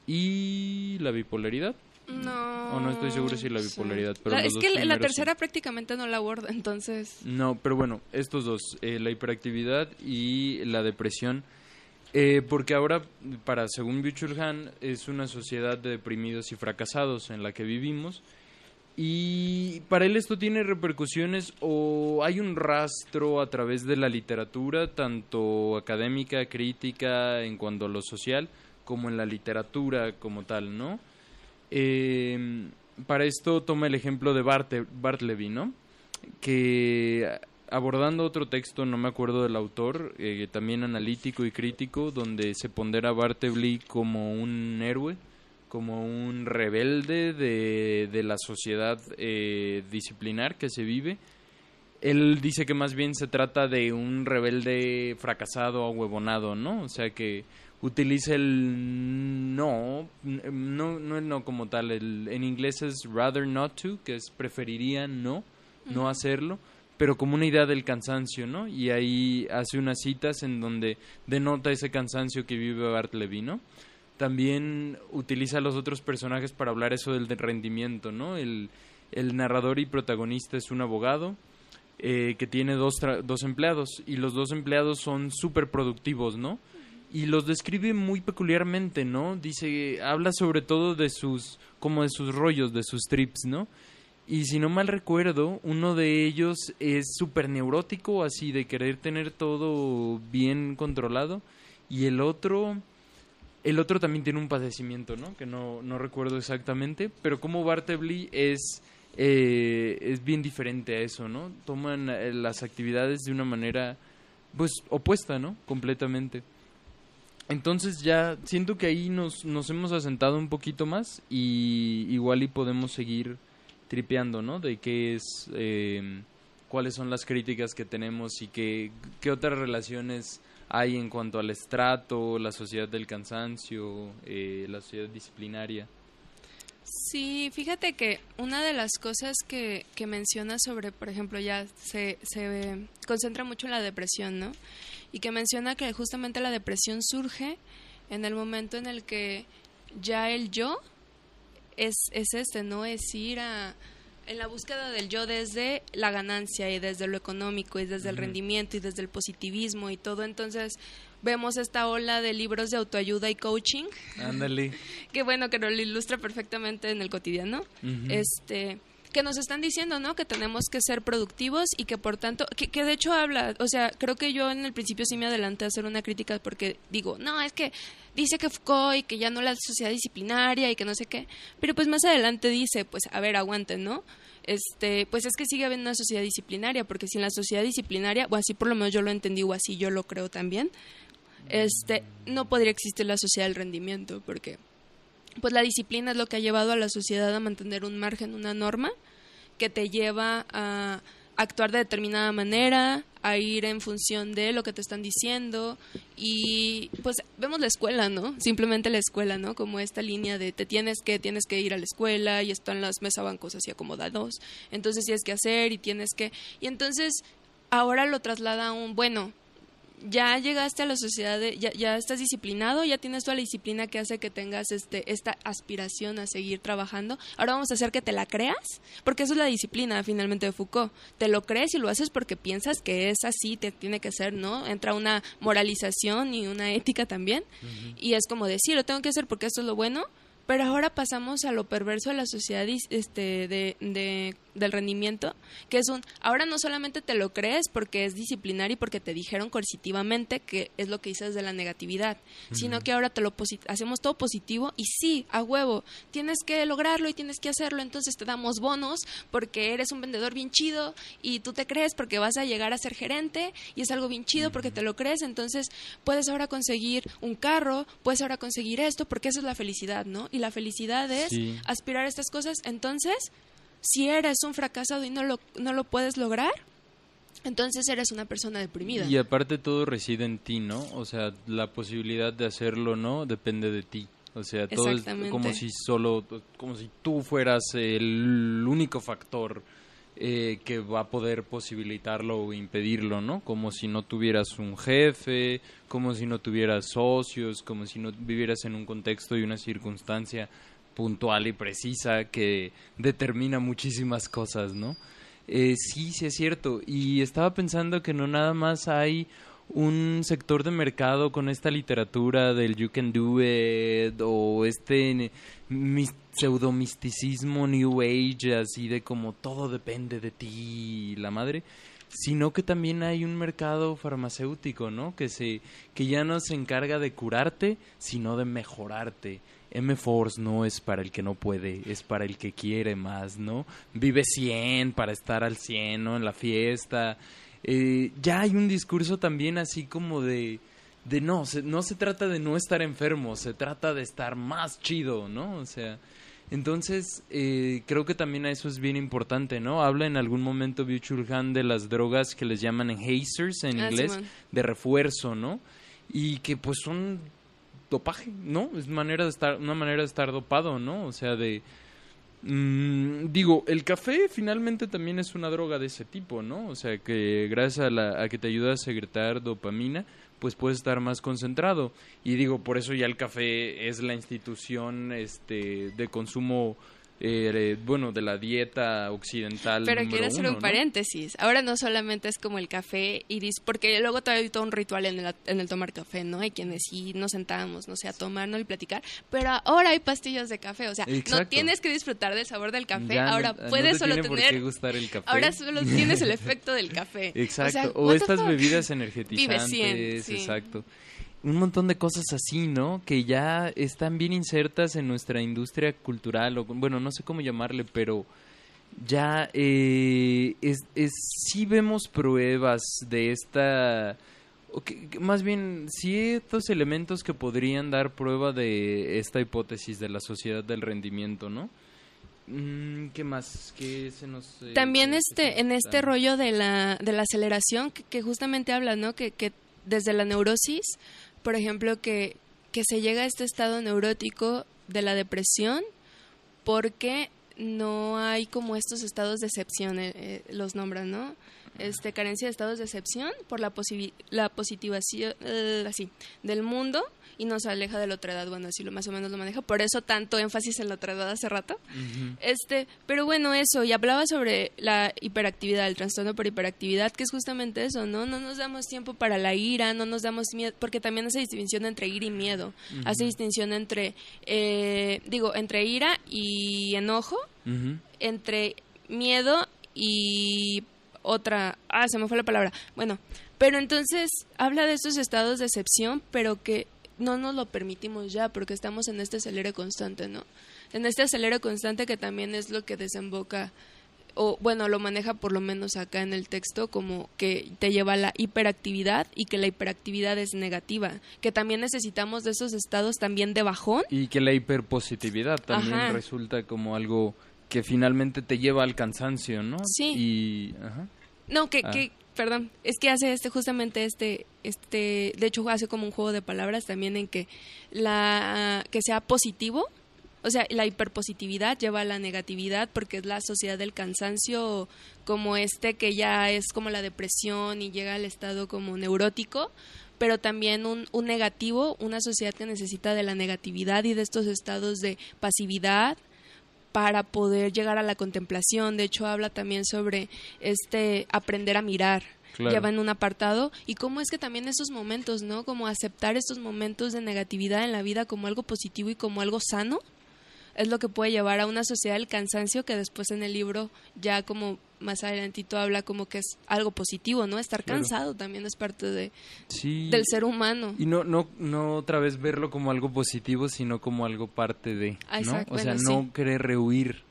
[SPEAKER 2] y la bipolaridad.
[SPEAKER 3] No.
[SPEAKER 2] O no estoy seguro si la
[SPEAKER 3] sé.
[SPEAKER 2] bipolaridad, pero
[SPEAKER 3] La-
[SPEAKER 2] los
[SPEAKER 3] es
[SPEAKER 2] dos
[SPEAKER 3] que la- la
[SPEAKER 2] primeros
[SPEAKER 3] tercera
[SPEAKER 2] sí.
[SPEAKER 3] prácticamente no la aborda, entonces.
[SPEAKER 2] No, pero bueno, estos dos, eh, la hiperactividad y la depresión, eh, porque ahora, para según Byung-Chul Han, es una sociedad de deprimidos y fracasados en la que vivimos, y para él esto tiene repercusiones, o hay un rastro a través de la literatura, tanto académica, crítica, en cuanto a lo social, como en la literatura como tal, ¿no? Eh, para esto toma el ejemplo de Barte, Bartleby, ¿no? Que abordando otro texto, no me acuerdo del autor, eh, también analítico y crítico, donde se pondera a Bartleby como un héroe, como un rebelde de, de la sociedad eh, disciplinar que se vive. Él dice que más bien se trata de un rebelde fracasado, ahuevonado, ¿no? O sea, que utiliza el no, no, no el no como tal, el, en inglés es rather not to, que es preferiría no, no hacerlo, pero como una idea del cansancio, ¿no? Y ahí hace unas citas en donde denota ese cansancio que vive Bartleby, ¿no? También utiliza a los otros personajes para hablar eso del de rendimiento, ¿no? El, el narrador y protagonista es un abogado eh, que tiene dos, tra- dos empleados, y los dos empleados son súper productivos, ¿no? Y los describe muy peculiarmente, ¿no? Dice, habla sobre todo de sus, como de sus rollos, de sus trips, ¿no? Y si no mal recuerdo, uno de ellos es súper neurótico, así de querer tener todo bien controlado, y el otro, el otro también tiene un padecimiento, ¿no? Que no, no recuerdo exactamente, pero como Bartleby es, eh, es bien diferente a eso, ¿no? Toman eh, las actividades de una manera, pues, opuesta, ¿no? Completamente. Entonces ya siento que ahí nos, nos hemos asentado un poquito más, y igual y podemos seguir tripeando, ¿no? De qué es, eh, cuáles son las críticas que tenemos y qué, qué otras relaciones hay en cuanto al estrato, la sociedad del cansancio, eh, la sociedad disciplinaria.
[SPEAKER 3] Sí, fíjate que una de las cosas que, que menciona sobre, por ejemplo, ya se, se concentra mucho en la depresión, ¿no? Y que menciona que justamente la depresión surge en el momento en el que ya el yo es, es este, ¿no? Es ir a, en la búsqueda del yo desde la ganancia y desde lo económico y desde el
[SPEAKER 2] Ujú.
[SPEAKER 3] rendimiento y desde el positivismo y todo. Entonces vemos esta ola de libros de autoayuda y coaching,
[SPEAKER 2] Ándale.
[SPEAKER 3] que bueno, que lo ilustra perfectamente en el cotidiano.
[SPEAKER 2] Ujú.
[SPEAKER 3] Este, que nos están diciendo, ¿no? Que tenemos que ser productivos y que por tanto, que, que de hecho habla, o sea, creo que yo en el principio sí me adelanté a hacer una crítica porque digo, no, es que dice que Foucault y que ya no la sociedad disciplinaria y que no sé qué, pero pues más adelante dice, pues a ver, aguanten, ¿no? Este, pues es que sigue habiendo una sociedad disciplinaria, porque sin la sociedad disciplinaria, o así por lo menos yo lo entendí o así yo lo creo también, este, no podría existir la sociedad del rendimiento, porque pues la disciplina es lo que ha llevado a la sociedad a mantener un margen, una norma que te lleva a actuar de determinada manera, a ir en función de lo que te están diciendo y pues vemos la escuela, ¿no? Simplemente la escuela, ¿no? Como esta línea de te tienes que tienes que ir a la escuela y están las mesabancos así acomodados, entonces tienes que hacer y tienes que y entonces ahora lo traslada a un bueno. Ya llegaste a la sociedad, de, ya, ya estás disciplinado, ya tienes toda la disciplina que hace que tengas este esta aspiración a seguir trabajando. Ahora vamos a hacer que te la creas, porque eso es la disciplina finalmente de Foucault. Te lo crees y lo haces porque piensas que es así, te tiene que ser, ¿no? Entra una moralización y una ética también. Uh-huh. Y es como decir, lo tengo que hacer porque esto es lo bueno. Pero ahora pasamos a lo perverso de la sociedad este, de, de, del rendimiento, que es un, ahora no solamente te lo crees porque es disciplinar y porque te dijeron coercitivamente, que es lo que dices de la negatividad, uh-huh. sino que ahora te lo posit- hacemos todo positivo y sí, a huevo, tienes que lograrlo y tienes que hacerlo, entonces te damos bonos porque eres un vendedor bien chido y tú te crees porque vas a llegar a ser gerente y es algo bien chido uh-huh. porque te lo crees, entonces puedes ahora conseguir un carro, puedes ahora conseguir esto porque eso es la felicidad, ¿no? Y la felicidad es sí. aspirar a estas cosas. Entonces, si eres un fracasado y no lo, no lo puedes lograr, entonces eres una persona deprimida.
[SPEAKER 2] Y aparte todo reside en ti, ¿no? O sea, la posibilidad de hacerlo, ¿no? Depende de ti. O sea, todo es como si solo, como si tú fueras el único factor eh, que va a poder posibilitarlo o impedirlo, ¿no? Como si no tuvieras un jefe, como si no tuvieras socios, como si no vivieras en un contexto y una circunstancia puntual y precisa que determina muchísimas cosas, ¿no? Eh, sí, sí es cierto. Y estaba pensando que no nada más hay un sector de mercado con esta literatura del you can do it o este mis, pseudomisticismo new age así de como todo depende de ti la madre, sino que también hay un mercado farmacéutico, ¿no? Que se que ya no se encarga de curarte, sino de mejorarte. M-Force no es para el que no puede, es para el que quiere más, ¿no? Vive cien para estar al cien, ¿no? En la fiesta. Eh, ya hay un discurso también así como de, de no, se, no se trata de no estar enfermo, se trata de estar más chido, ¿no? O sea, entonces eh, creo que también a eso es bien importante, ¿no? Habla en algún momento Byung-Chul Han de las drogas que les llaman enhancers en
[SPEAKER 3] ah,
[SPEAKER 2] inglés,
[SPEAKER 3] sí,
[SPEAKER 2] de refuerzo, ¿no? Y que pues son dopaje, ¿no? Es manera de estar, una manera de estar dopado, ¿no? O sea, de... Mm, digo, el café finalmente también es una droga de ese tipo, ¿no? O sea, que gracias a, la, a que te ayuda a secretar dopamina, pues puedes estar más concentrado. Y digo, por eso ya el café es la institución este, de consumo, eh, bueno, de la dieta occidental.
[SPEAKER 3] Pero
[SPEAKER 2] número
[SPEAKER 3] quiero hacer
[SPEAKER 2] uno,
[SPEAKER 3] un
[SPEAKER 2] ¿no?
[SPEAKER 3] paréntesis. Ahora no solamente es como el café, y dis- porque luego todavía hay todo un ritual en el, en el tomar café, ¿no? Hay quienes sí nos sentamos, no sé, a tomar, no y platicar, pero ahora hay pastillas de café, o sea,
[SPEAKER 2] Exacto.
[SPEAKER 3] no tienes que disfrutar del sabor del café,
[SPEAKER 2] Ya
[SPEAKER 3] ahora
[SPEAKER 2] no,
[SPEAKER 3] puedes
[SPEAKER 2] no te
[SPEAKER 3] solo
[SPEAKER 2] tiene
[SPEAKER 3] tener...
[SPEAKER 2] por qué gustar el café.
[SPEAKER 3] Ahora solo tienes el efecto del café.
[SPEAKER 2] Exacto,
[SPEAKER 3] o, sea,
[SPEAKER 2] o
[SPEAKER 3] what the
[SPEAKER 2] estas
[SPEAKER 3] fuck?
[SPEAKER 2] bebidas energetizantes,
[SPEAKER 3] Vive cien, sí.
[SPEAKER 2] exacto. Un montón de cosas así, ¿no? Que ya están bien insertas en nuestra industria cultural, o bueno, no sé cómo llamarle, pero ya eh, es, es sí vemos pruebas de esta, o que, más bien ciertos elementos que podrían dar prueba de esta hipótesis de la sociedad del rendimiento, ¿no? ¿Qué más? ¿Qué se nos, eh,
[SPEAKER 3] También
[SPEAKER 2] se
[SPEAKER 3] este
[SPEAKER 2] nos
[SPEAKER 3] en
[SPEAKER 2] está?
[SPEAKER 3] este rollo de la de la aceleración que, que justamente habla, ¿no? Que, que desde la neurosis, por ejemplo, que, que se llega a este estado neurótico de la depresión porque no hay como estos estados de excepción, eh, eh, los nombran, ¿no? Este, carencia de estados de excepción por la, posibi- la positivación eh, así, del mundo y nos aleja de la otredad, bueno, así lo más o menos lo maneja, por eso tanto énfasis en la otredad hace rato. Uh-huh. Este, pero bueno, eso, y hablaba sobre la hiperactividad, el trastorno por hiperactividad, que es justamente eso, ¿no? No nos damos tiempo para la ira, no nos damos miedo, porque también hace distinción entre ira y miedo, uh-huh. hace distinción entre, eh, digo, entre ira y enojo, uh-huh. entre miedo y otra, ah, se me fue la palabra. Bueno, pero entonces habla de estos estados de excepción, pero que no nos lo permitimos ya, porque estamos en este acelere constante, ¿no? En este acelere constante que también es lo que desemboca, o bueno, lo maneja por lo menos acá en el texto, como que te lleva a la hiperactividad y que la hiperactividad es negativa, que también necesitamos de esos estados también de bajón.
[SPEAKER 2] Y que la hiperpositividad también
[SPEAKER 3] Ajá.
[SPEAKER 2] resulta como algo que finalmente te lleva al cansancio, ¿no?
[SPEAKER 3] Sí.
[SPEAKER 2] Y, ajá.
[SPEAKER 3] No, que,
[SPEAKER 2] Ah.
[SPEAKER 3] que, perdón, es que hace este, justamente este, este, de hecho hace como un juego de palabras también en que la, que sea positivo, o sea, la hiperpositividad lleva a la negatividad porque es la sociedad del cansancio como este que ya es como la depresión y llega al estado como neurótico, pero también un, un negativo, una sociedad que necesita de la negatividad y de estos estados de pasividad para poder llegar a la contemplación. De hecho, habla también sobre este aprender a mirar.
[SPEAKER 2] Claro.
[SPEAKER 3] Lleva en un apartado y cómo es que también esos momentos, ¿no? Como aceptar estos momentos de negatividad en la vida como algo positivo y como algo sano, es lo que puede llevar a una sociedad del cansancio que después en el libro ya como más adelantito habla como que es algo positivo, ¿no? Estar
[SPEAKER 2] Claro.
[SPEAKER 3] cansado también es parte de
[SPEAKER 2] Sí.
[SPEAKER 3] del ser humano.
[SPEAKER 2] Y no, no, no otra vez verlo como algo positivo, sino como algo parte de,
[SPEAKER 3] Ah,
[SPEAKER 2] ¿no?
[SPEAKER 3] exacto,
[SPEAKER 2] O sea,
[SPEAKER 3] bueno,
[SPEAKER 2] no
[SPEAKER 3] sí.
[SPEAKER 2] querer rehuir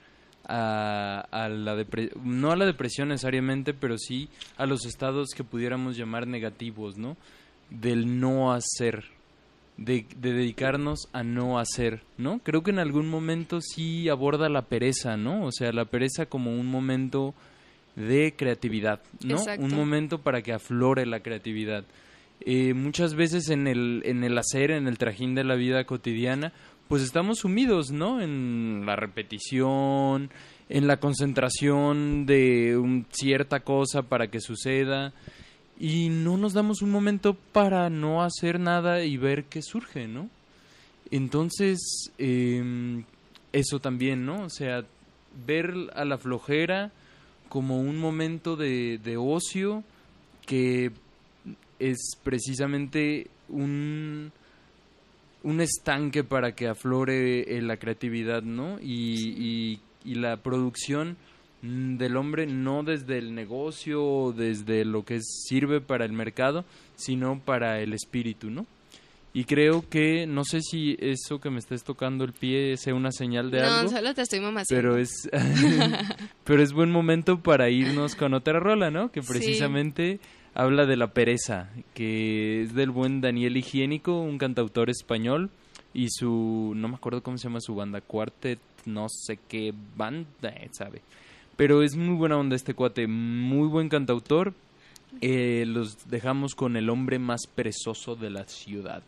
[SPEAKER 2] a, a la depresión, no a la depresión necesariamente, pero sí a los estados que pudiéramos llamar negativos, ¿no? Del no hacer, de, de dedicarnos a no hacer, ¿no? Creo que en algún momento sí aborda la pereza, ¿no? O sea, la pereza como un momento de creatividad, ¿no?
[SPEAKER 3] Exacto.
[SPEAKER 2] Un momento para que aflore la creatividad. Eh, muchas veces en el, en el hacer, en el trajín de la vida cotidiana, pues estamos sumidos, ¿no? En la repetición, en la concentración de un, cierta cosa para que suceda, y no nos damos un momento para no hacer nada y ver qué surge, ¿no? Entonces, eh, eso también, ¿no? O sea, ver a la flojera como un momento de, de ocio que es precisamente un, un estanque para que aflore eh, la creatividad, ¿no? Y, y, y la producción mm, del hombre no desde el negocio o desde lo que es- sirve para el mercado, sino para el espíritu, ¿no? Y creo que, no sé si eso que me estés tocando el pie sea una señal de
[SPEAKER 3] No,
[SPEAKER 2] algo,
[SPEAKER 3] solo te estoy mamacendo.
[SPEAKER 2] pero es pero es buen momento para irnos con otra rola, ¿no? Que
[SPEAKER 3] Sí.
[SPEAKER 2] precisamente habla de la pereza, que es del buen Daniel Higiénico, un cantautor español, y su, no me acuerdo cómo se llama su banda, Quartet, no sé qué banda, eh, sabe. Pero es muy buena onda este cuate, muy buen cantautor. Eh, los dejamos con El hombre más perezoso de la ciudad.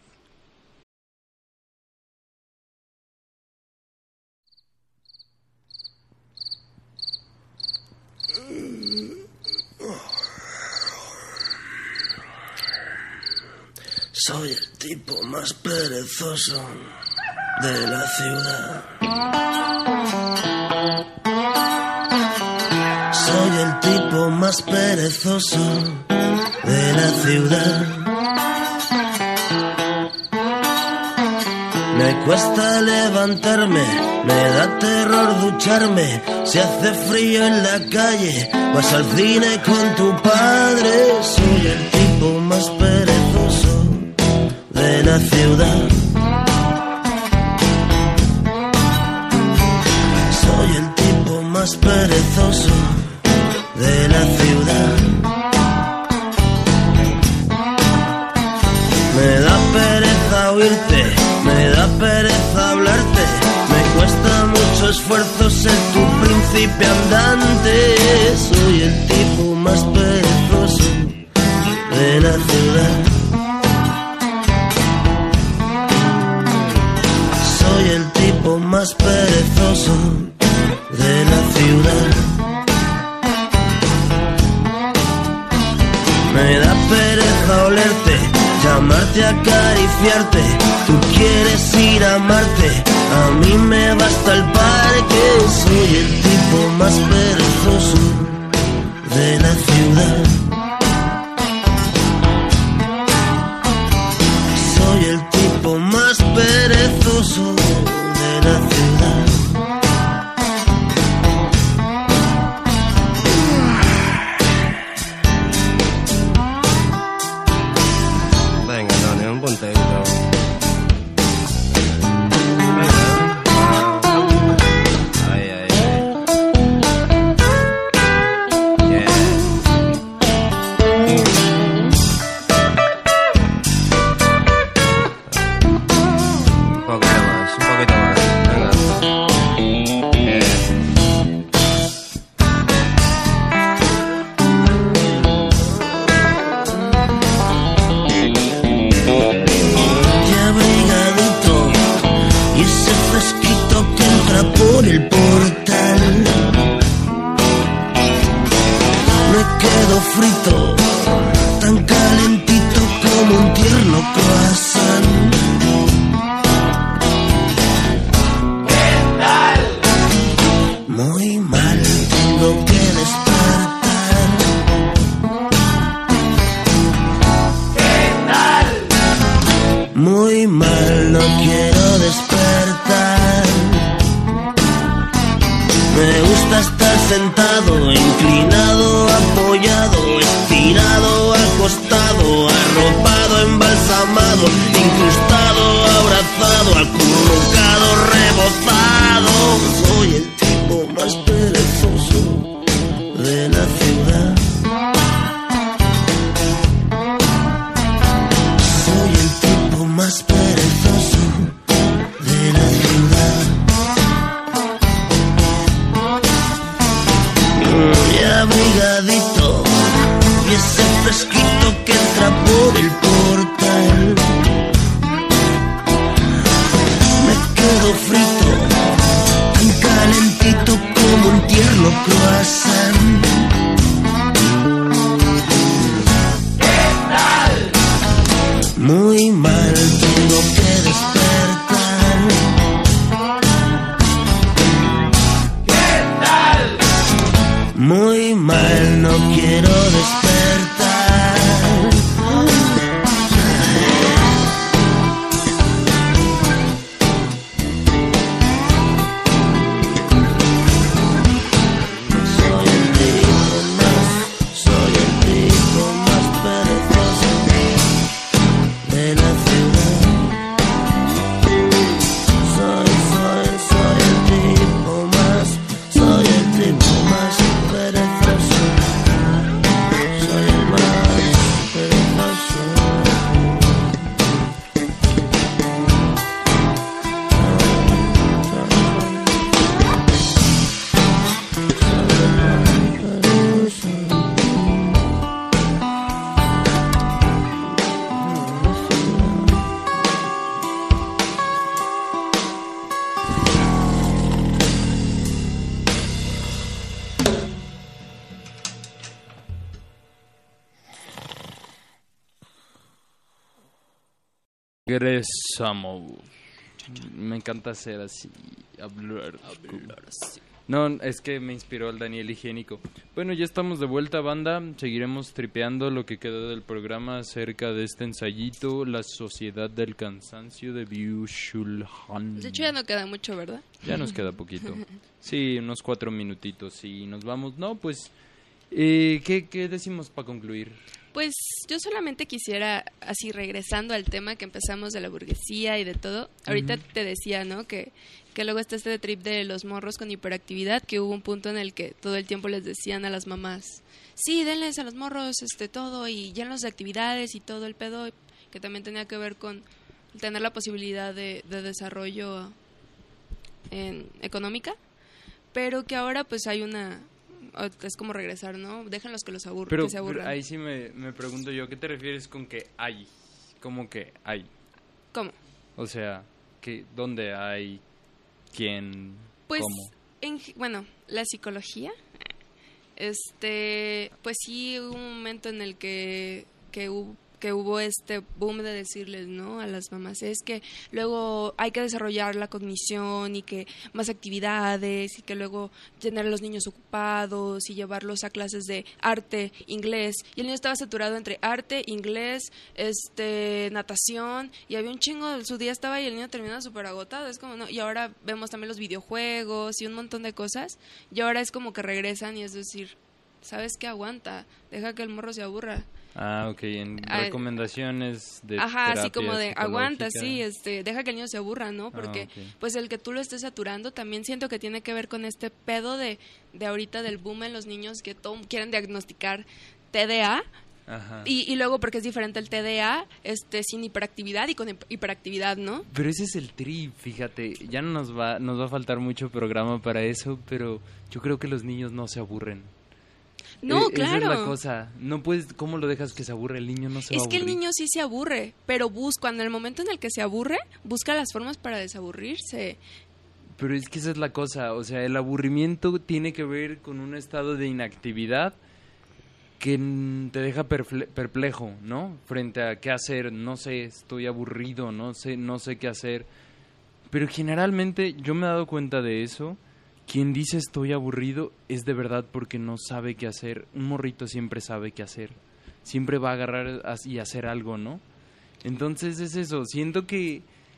[SPEAKER 6] Soy el tipo más perezoso de la ciudad. Soy el tipo más perezoso de la ciudad. Me cuesta levantarme, me da terror ducharme. Si hace frío en la calle, vas al cine con tu padre. Soy el tipo más perezoso de la ciudad. Soy el tipo más perezoso de la ciudad. Me da pereza oírte, me da pereza hablarte. Me cuesta mucho esfuerzo ser tu príncipe andante. Soy el tipo más perezoso de la ciudad. Soy el tipo más perezoso de la ciudad. Me da pereza olerte, llamarte, acariciarte. Tú quieres ir a Marte, a mí me basta el parque. Soy el tipo más perezoso de la ciudad. Soy el tipo más perezoso de la ciudad. Me gusta estar sentado, inclinado, apoyado, estirado, acostado, arropado, embalsamado, incrustado, abrazado, acurrucado, rebozado. Soy el tipo más perezoso de la ciudad. Soy el tipo más perezoso de la ciudad. Muy abrigadito y ese fresquito que entra por el portal. Me quedo frito, tan calentito como un tierno croissant. ¿Qué tal? Muy mal, tengo que despertar. ¿Qué tal? Muy mal, no quiero despertar. Soy el tipo más, soy el tipo más perezoso de la ciudad. Soy, soy, soy el tipo más, soy el tipo más perezoso. Soy el más perezoso.
[SPEAKER 2] Regresamos. Me encanta hacer así, hablar, hablar así. No, es que me inspiró el Daniel Higiénico. Bueno, ya estamos de vuelta, banda. Seguiremos tripeando lo que quedó del programa acerca de este ensayito, La Sociedad del Cansancio de Byung-Chul Han.
[SPEAKER 3] De hecho ya no queda mucho, ¿verdad?
[SPEAKER 2] Ya nos queda poquito. Sí, unos cuatro minutitos y nos vamos. No, pues, eh, ¿qué, qué decimos para concluir?
[SPEAKER 3] Pues yo solamente quisiera, así regresando al tema que empezamos de la burguesía y de todo, ahorita uh-huh. te decía, ¿no? Que, que luego está este trip de los morros con hiperactividad, que hubo un punto en el que todo el tiempo les decían a las mamás, sí, denles a los morros este todo y llénlos de actividades y todo el pedo, que también tenía que ver con tener la posibilidad de, de desarrollo en, económica, pero que ahora pues hay una... es como regresar, ¿no? Déjenlos que los abur
[SPEAKER 2] pero,
[SPEAKER 3] que se aburran.
[SPEAKER 2] Pero ahí sí me, me pregunto yo, ¿qué te refieres con que hay? ¿Cómo que hay?
[SPEAKER 3] ¿Cómo?
[SPEAKER 2] O sea, ¿qué, ¿dónde hay? ¿Quién?
[SPEAKER 3] Pues,
[SPEAKER 2] ¿Cómo?
[SPEAKER 3] En, bueno, la psicología, este, pues sí hubo un momento en el que, que hubo que hubo este boom de decirles, ¿no? A las mamás, es que luego hay que desarrollar la cognición y que más actividades y que luego tener a los niños ocupados y llevarlos a clases de arte, inglés, y el niño estaba saturado entre arte, inglés, este, natación, y había un chingo, su día estaba y el niño terminaba súper agotado, es como, ¿no? Y ahora vemos también los videojuegos y un montón de cosas, y ahora es como que regresan y es decir, ¿sabes qué? Aguanta, deja que el morro se aburra.
[SPEAKER 2] Ah, ok, en ah, recomendaciones de
[SPEAKER 3] ajá, así como de aguanta, sí, este, deja que el niño se aburra, ¿no? Porque
[SPEAKER 2] ah, okay.
[SPEAKER 3] pues el que tú lo estés saturando también siento que tiene que ver con este pedo de, de ahorita del boom en los niños que todo, quieren diagnosticar T D A.
[SPEAKER 2] Ajá.
[SPEAKER 3] Y, y luego porque es diferente el T D A este sin hiperactividad y con hiperactividad, ¿no?
[SPEAKER 2] Pero ese es el trip, fíjate, ya no nos va, nos va a faltar mucho programa para eso, pero yo creo que los niños no se aburren.
[SPEAKER 3] No,
[SPEAKER 2] eh,
[SPEAKER 3] claro.
[SPEAKER 2] Esa es la cosa. No puedes, ¿cómo lo dejas que se aburre? El niño no se va a
[SPEAKER 3] Es que
[SPEAKER 2] aburrir.
[SPEAKER 3] el niño sí se aburre, pero busca, en el momento en el que se aburre, busca las formas para desaburrirse.
[SPEAKER 2] Pero es que esa es la cosa, o sea, el aburrimiento tiene que ver con un estado de inactividad que te deja perplejo, ¿no? Frente a qué hacer, no sé, estoy aburrido, no sé, no sé qué hacer. Pero generalmente yo me he dado cuenta de eso. Quien dice estoy aburrido es de verdad porque no sabe qué hacer. Un morrito siempre sabe qué hacer. Siempre va a agarrar y hacer algo, ¿no? Entonces es eso. Siento que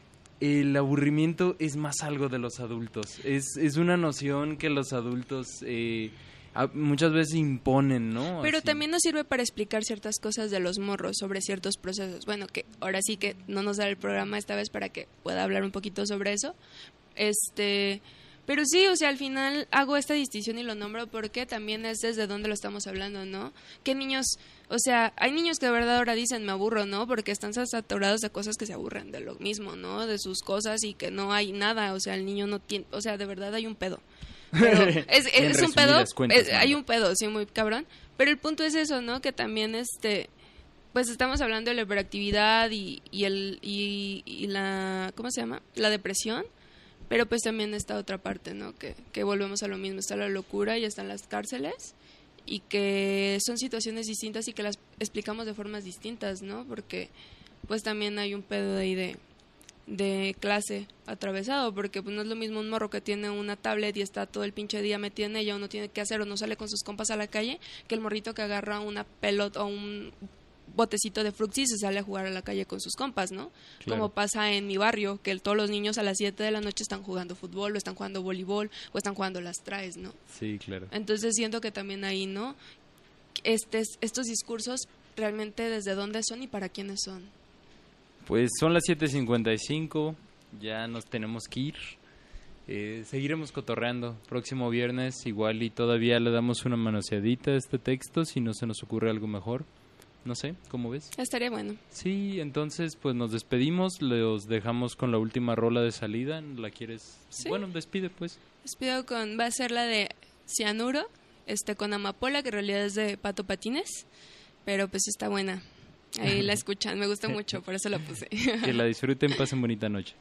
[SPEAKER 2] el aburrimiento es más algo de los adultos. Es, es una noción que los adultos eh, a, muchas veces imponen, ¿no?
[SPEAKER 3] Pero
[SPEAKER 2] Así.
[SPEAKER 3] también nos sirve para explicar ciertas cosas de los morros sobre ciertos procesos. Bueno, que ahora sí que no nos da el programa esta vez para que pueda hablar un poquito sobre eso. Este... Pero sí, o sea, al final hago esta distinción y lo nombro porque también es desde dónde lo estamos hablando, ¿no? Que niños, o sea, hay niños que de verdad ahora dicen me aburro, ¿no? Porque están saturados de cosas que se aburren de lo mismo, ¿no? De sus cosas y que no hay nada, o sea, el niño no tiene, o sea, de verdad hay un pedo. Pero es, es, es un pedo, cuentas, es, hay un pedo, sí, muy cabrón. Pero el punto es eso, ¿no? Que también, este, pues estamos hablando de la hiperactividad y, y el, y, y la, ¿cómo se llama? La depresión. Pero pues también está otra parte, ¿no? Que, que volvemos a lo mismo, está la locura y están las cárceles y que son situaciones distintas y que las explicamos de formas distintas, ¿no? Porque pues también hay un pedo de ahí de, de clase atravesado, porque pues no es lo mismo un morro que tiene una tablet y está todo el pinche día metido en ella o no tiene que hacer o no sale con sus compas a la calle, que el morrito que agarra una pelota o un botecito de Fruxy y se sale a jugar a la calle con sus compas, ¿no? Claro. Como pasa en mi barrio, que todos los niños a las siete de la noche están jugando fútbol, o están jugando voleibol, o están jugando las traes, ¿no?
[SPEAKER 2] Sí, claro.
[SPEAKER 3] Entonces siento que también ahí, ¿no? Este, estos discursos realmente desde dónde son y para quiénes son.
[SPEAKER 2] Pues son las siete cincuenta y cinco, ya nos tenemos que ir. Eh, seguiremos cotorreando próximo viernes, igual y todavía le damos una manoseadita a este texto si no se nos ocurre algo mejor. No sé, ¿cómo ves?
[SPEAKER 3] Estaría bueno.
[SPEAKER 2] Sí, entonces pues nos despedimos, los dejamos con la última rola de salida. ¿La quieres?
[SPEAKER 3] Sí.
[SPEAKER 2] Bueno, despide pues.
[SPEAKER 3] Despido con, va a ser la de Cianuro, este con Amapola, que en realidad es de Pato Patines, pero pues está buena. Ahí la escuchan, me gusta mucho, por eso la puse.
[SPEAKER 2] Que la disfruten, pasen bonita noche.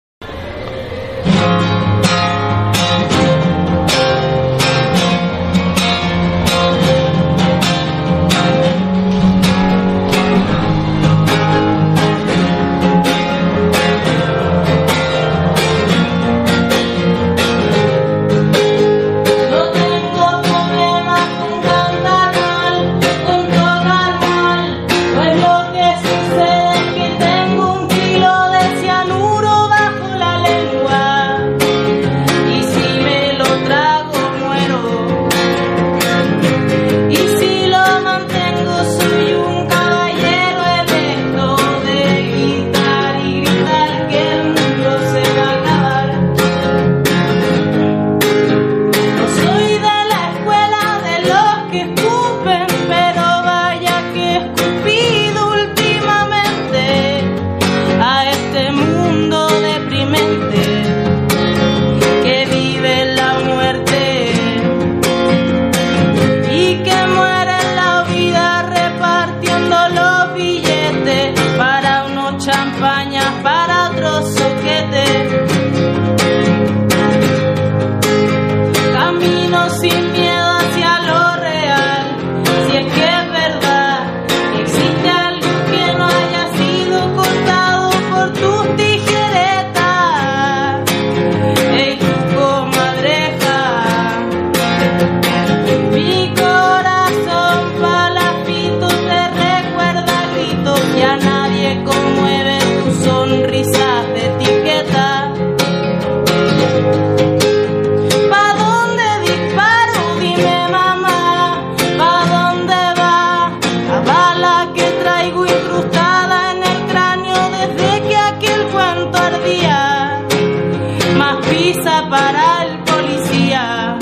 [SPEAKER 7] Para el policía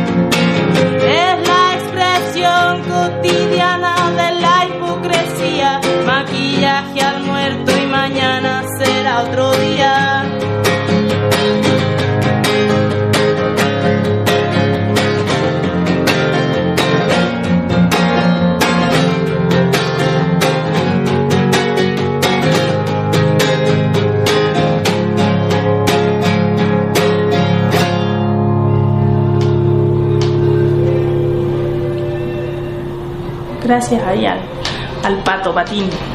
[SPEAKER 7] es la expresión cotidiana de la hipocresía, maquillaje al muerto y mañana será otro día. Gracias ahí al, al Pato Patín.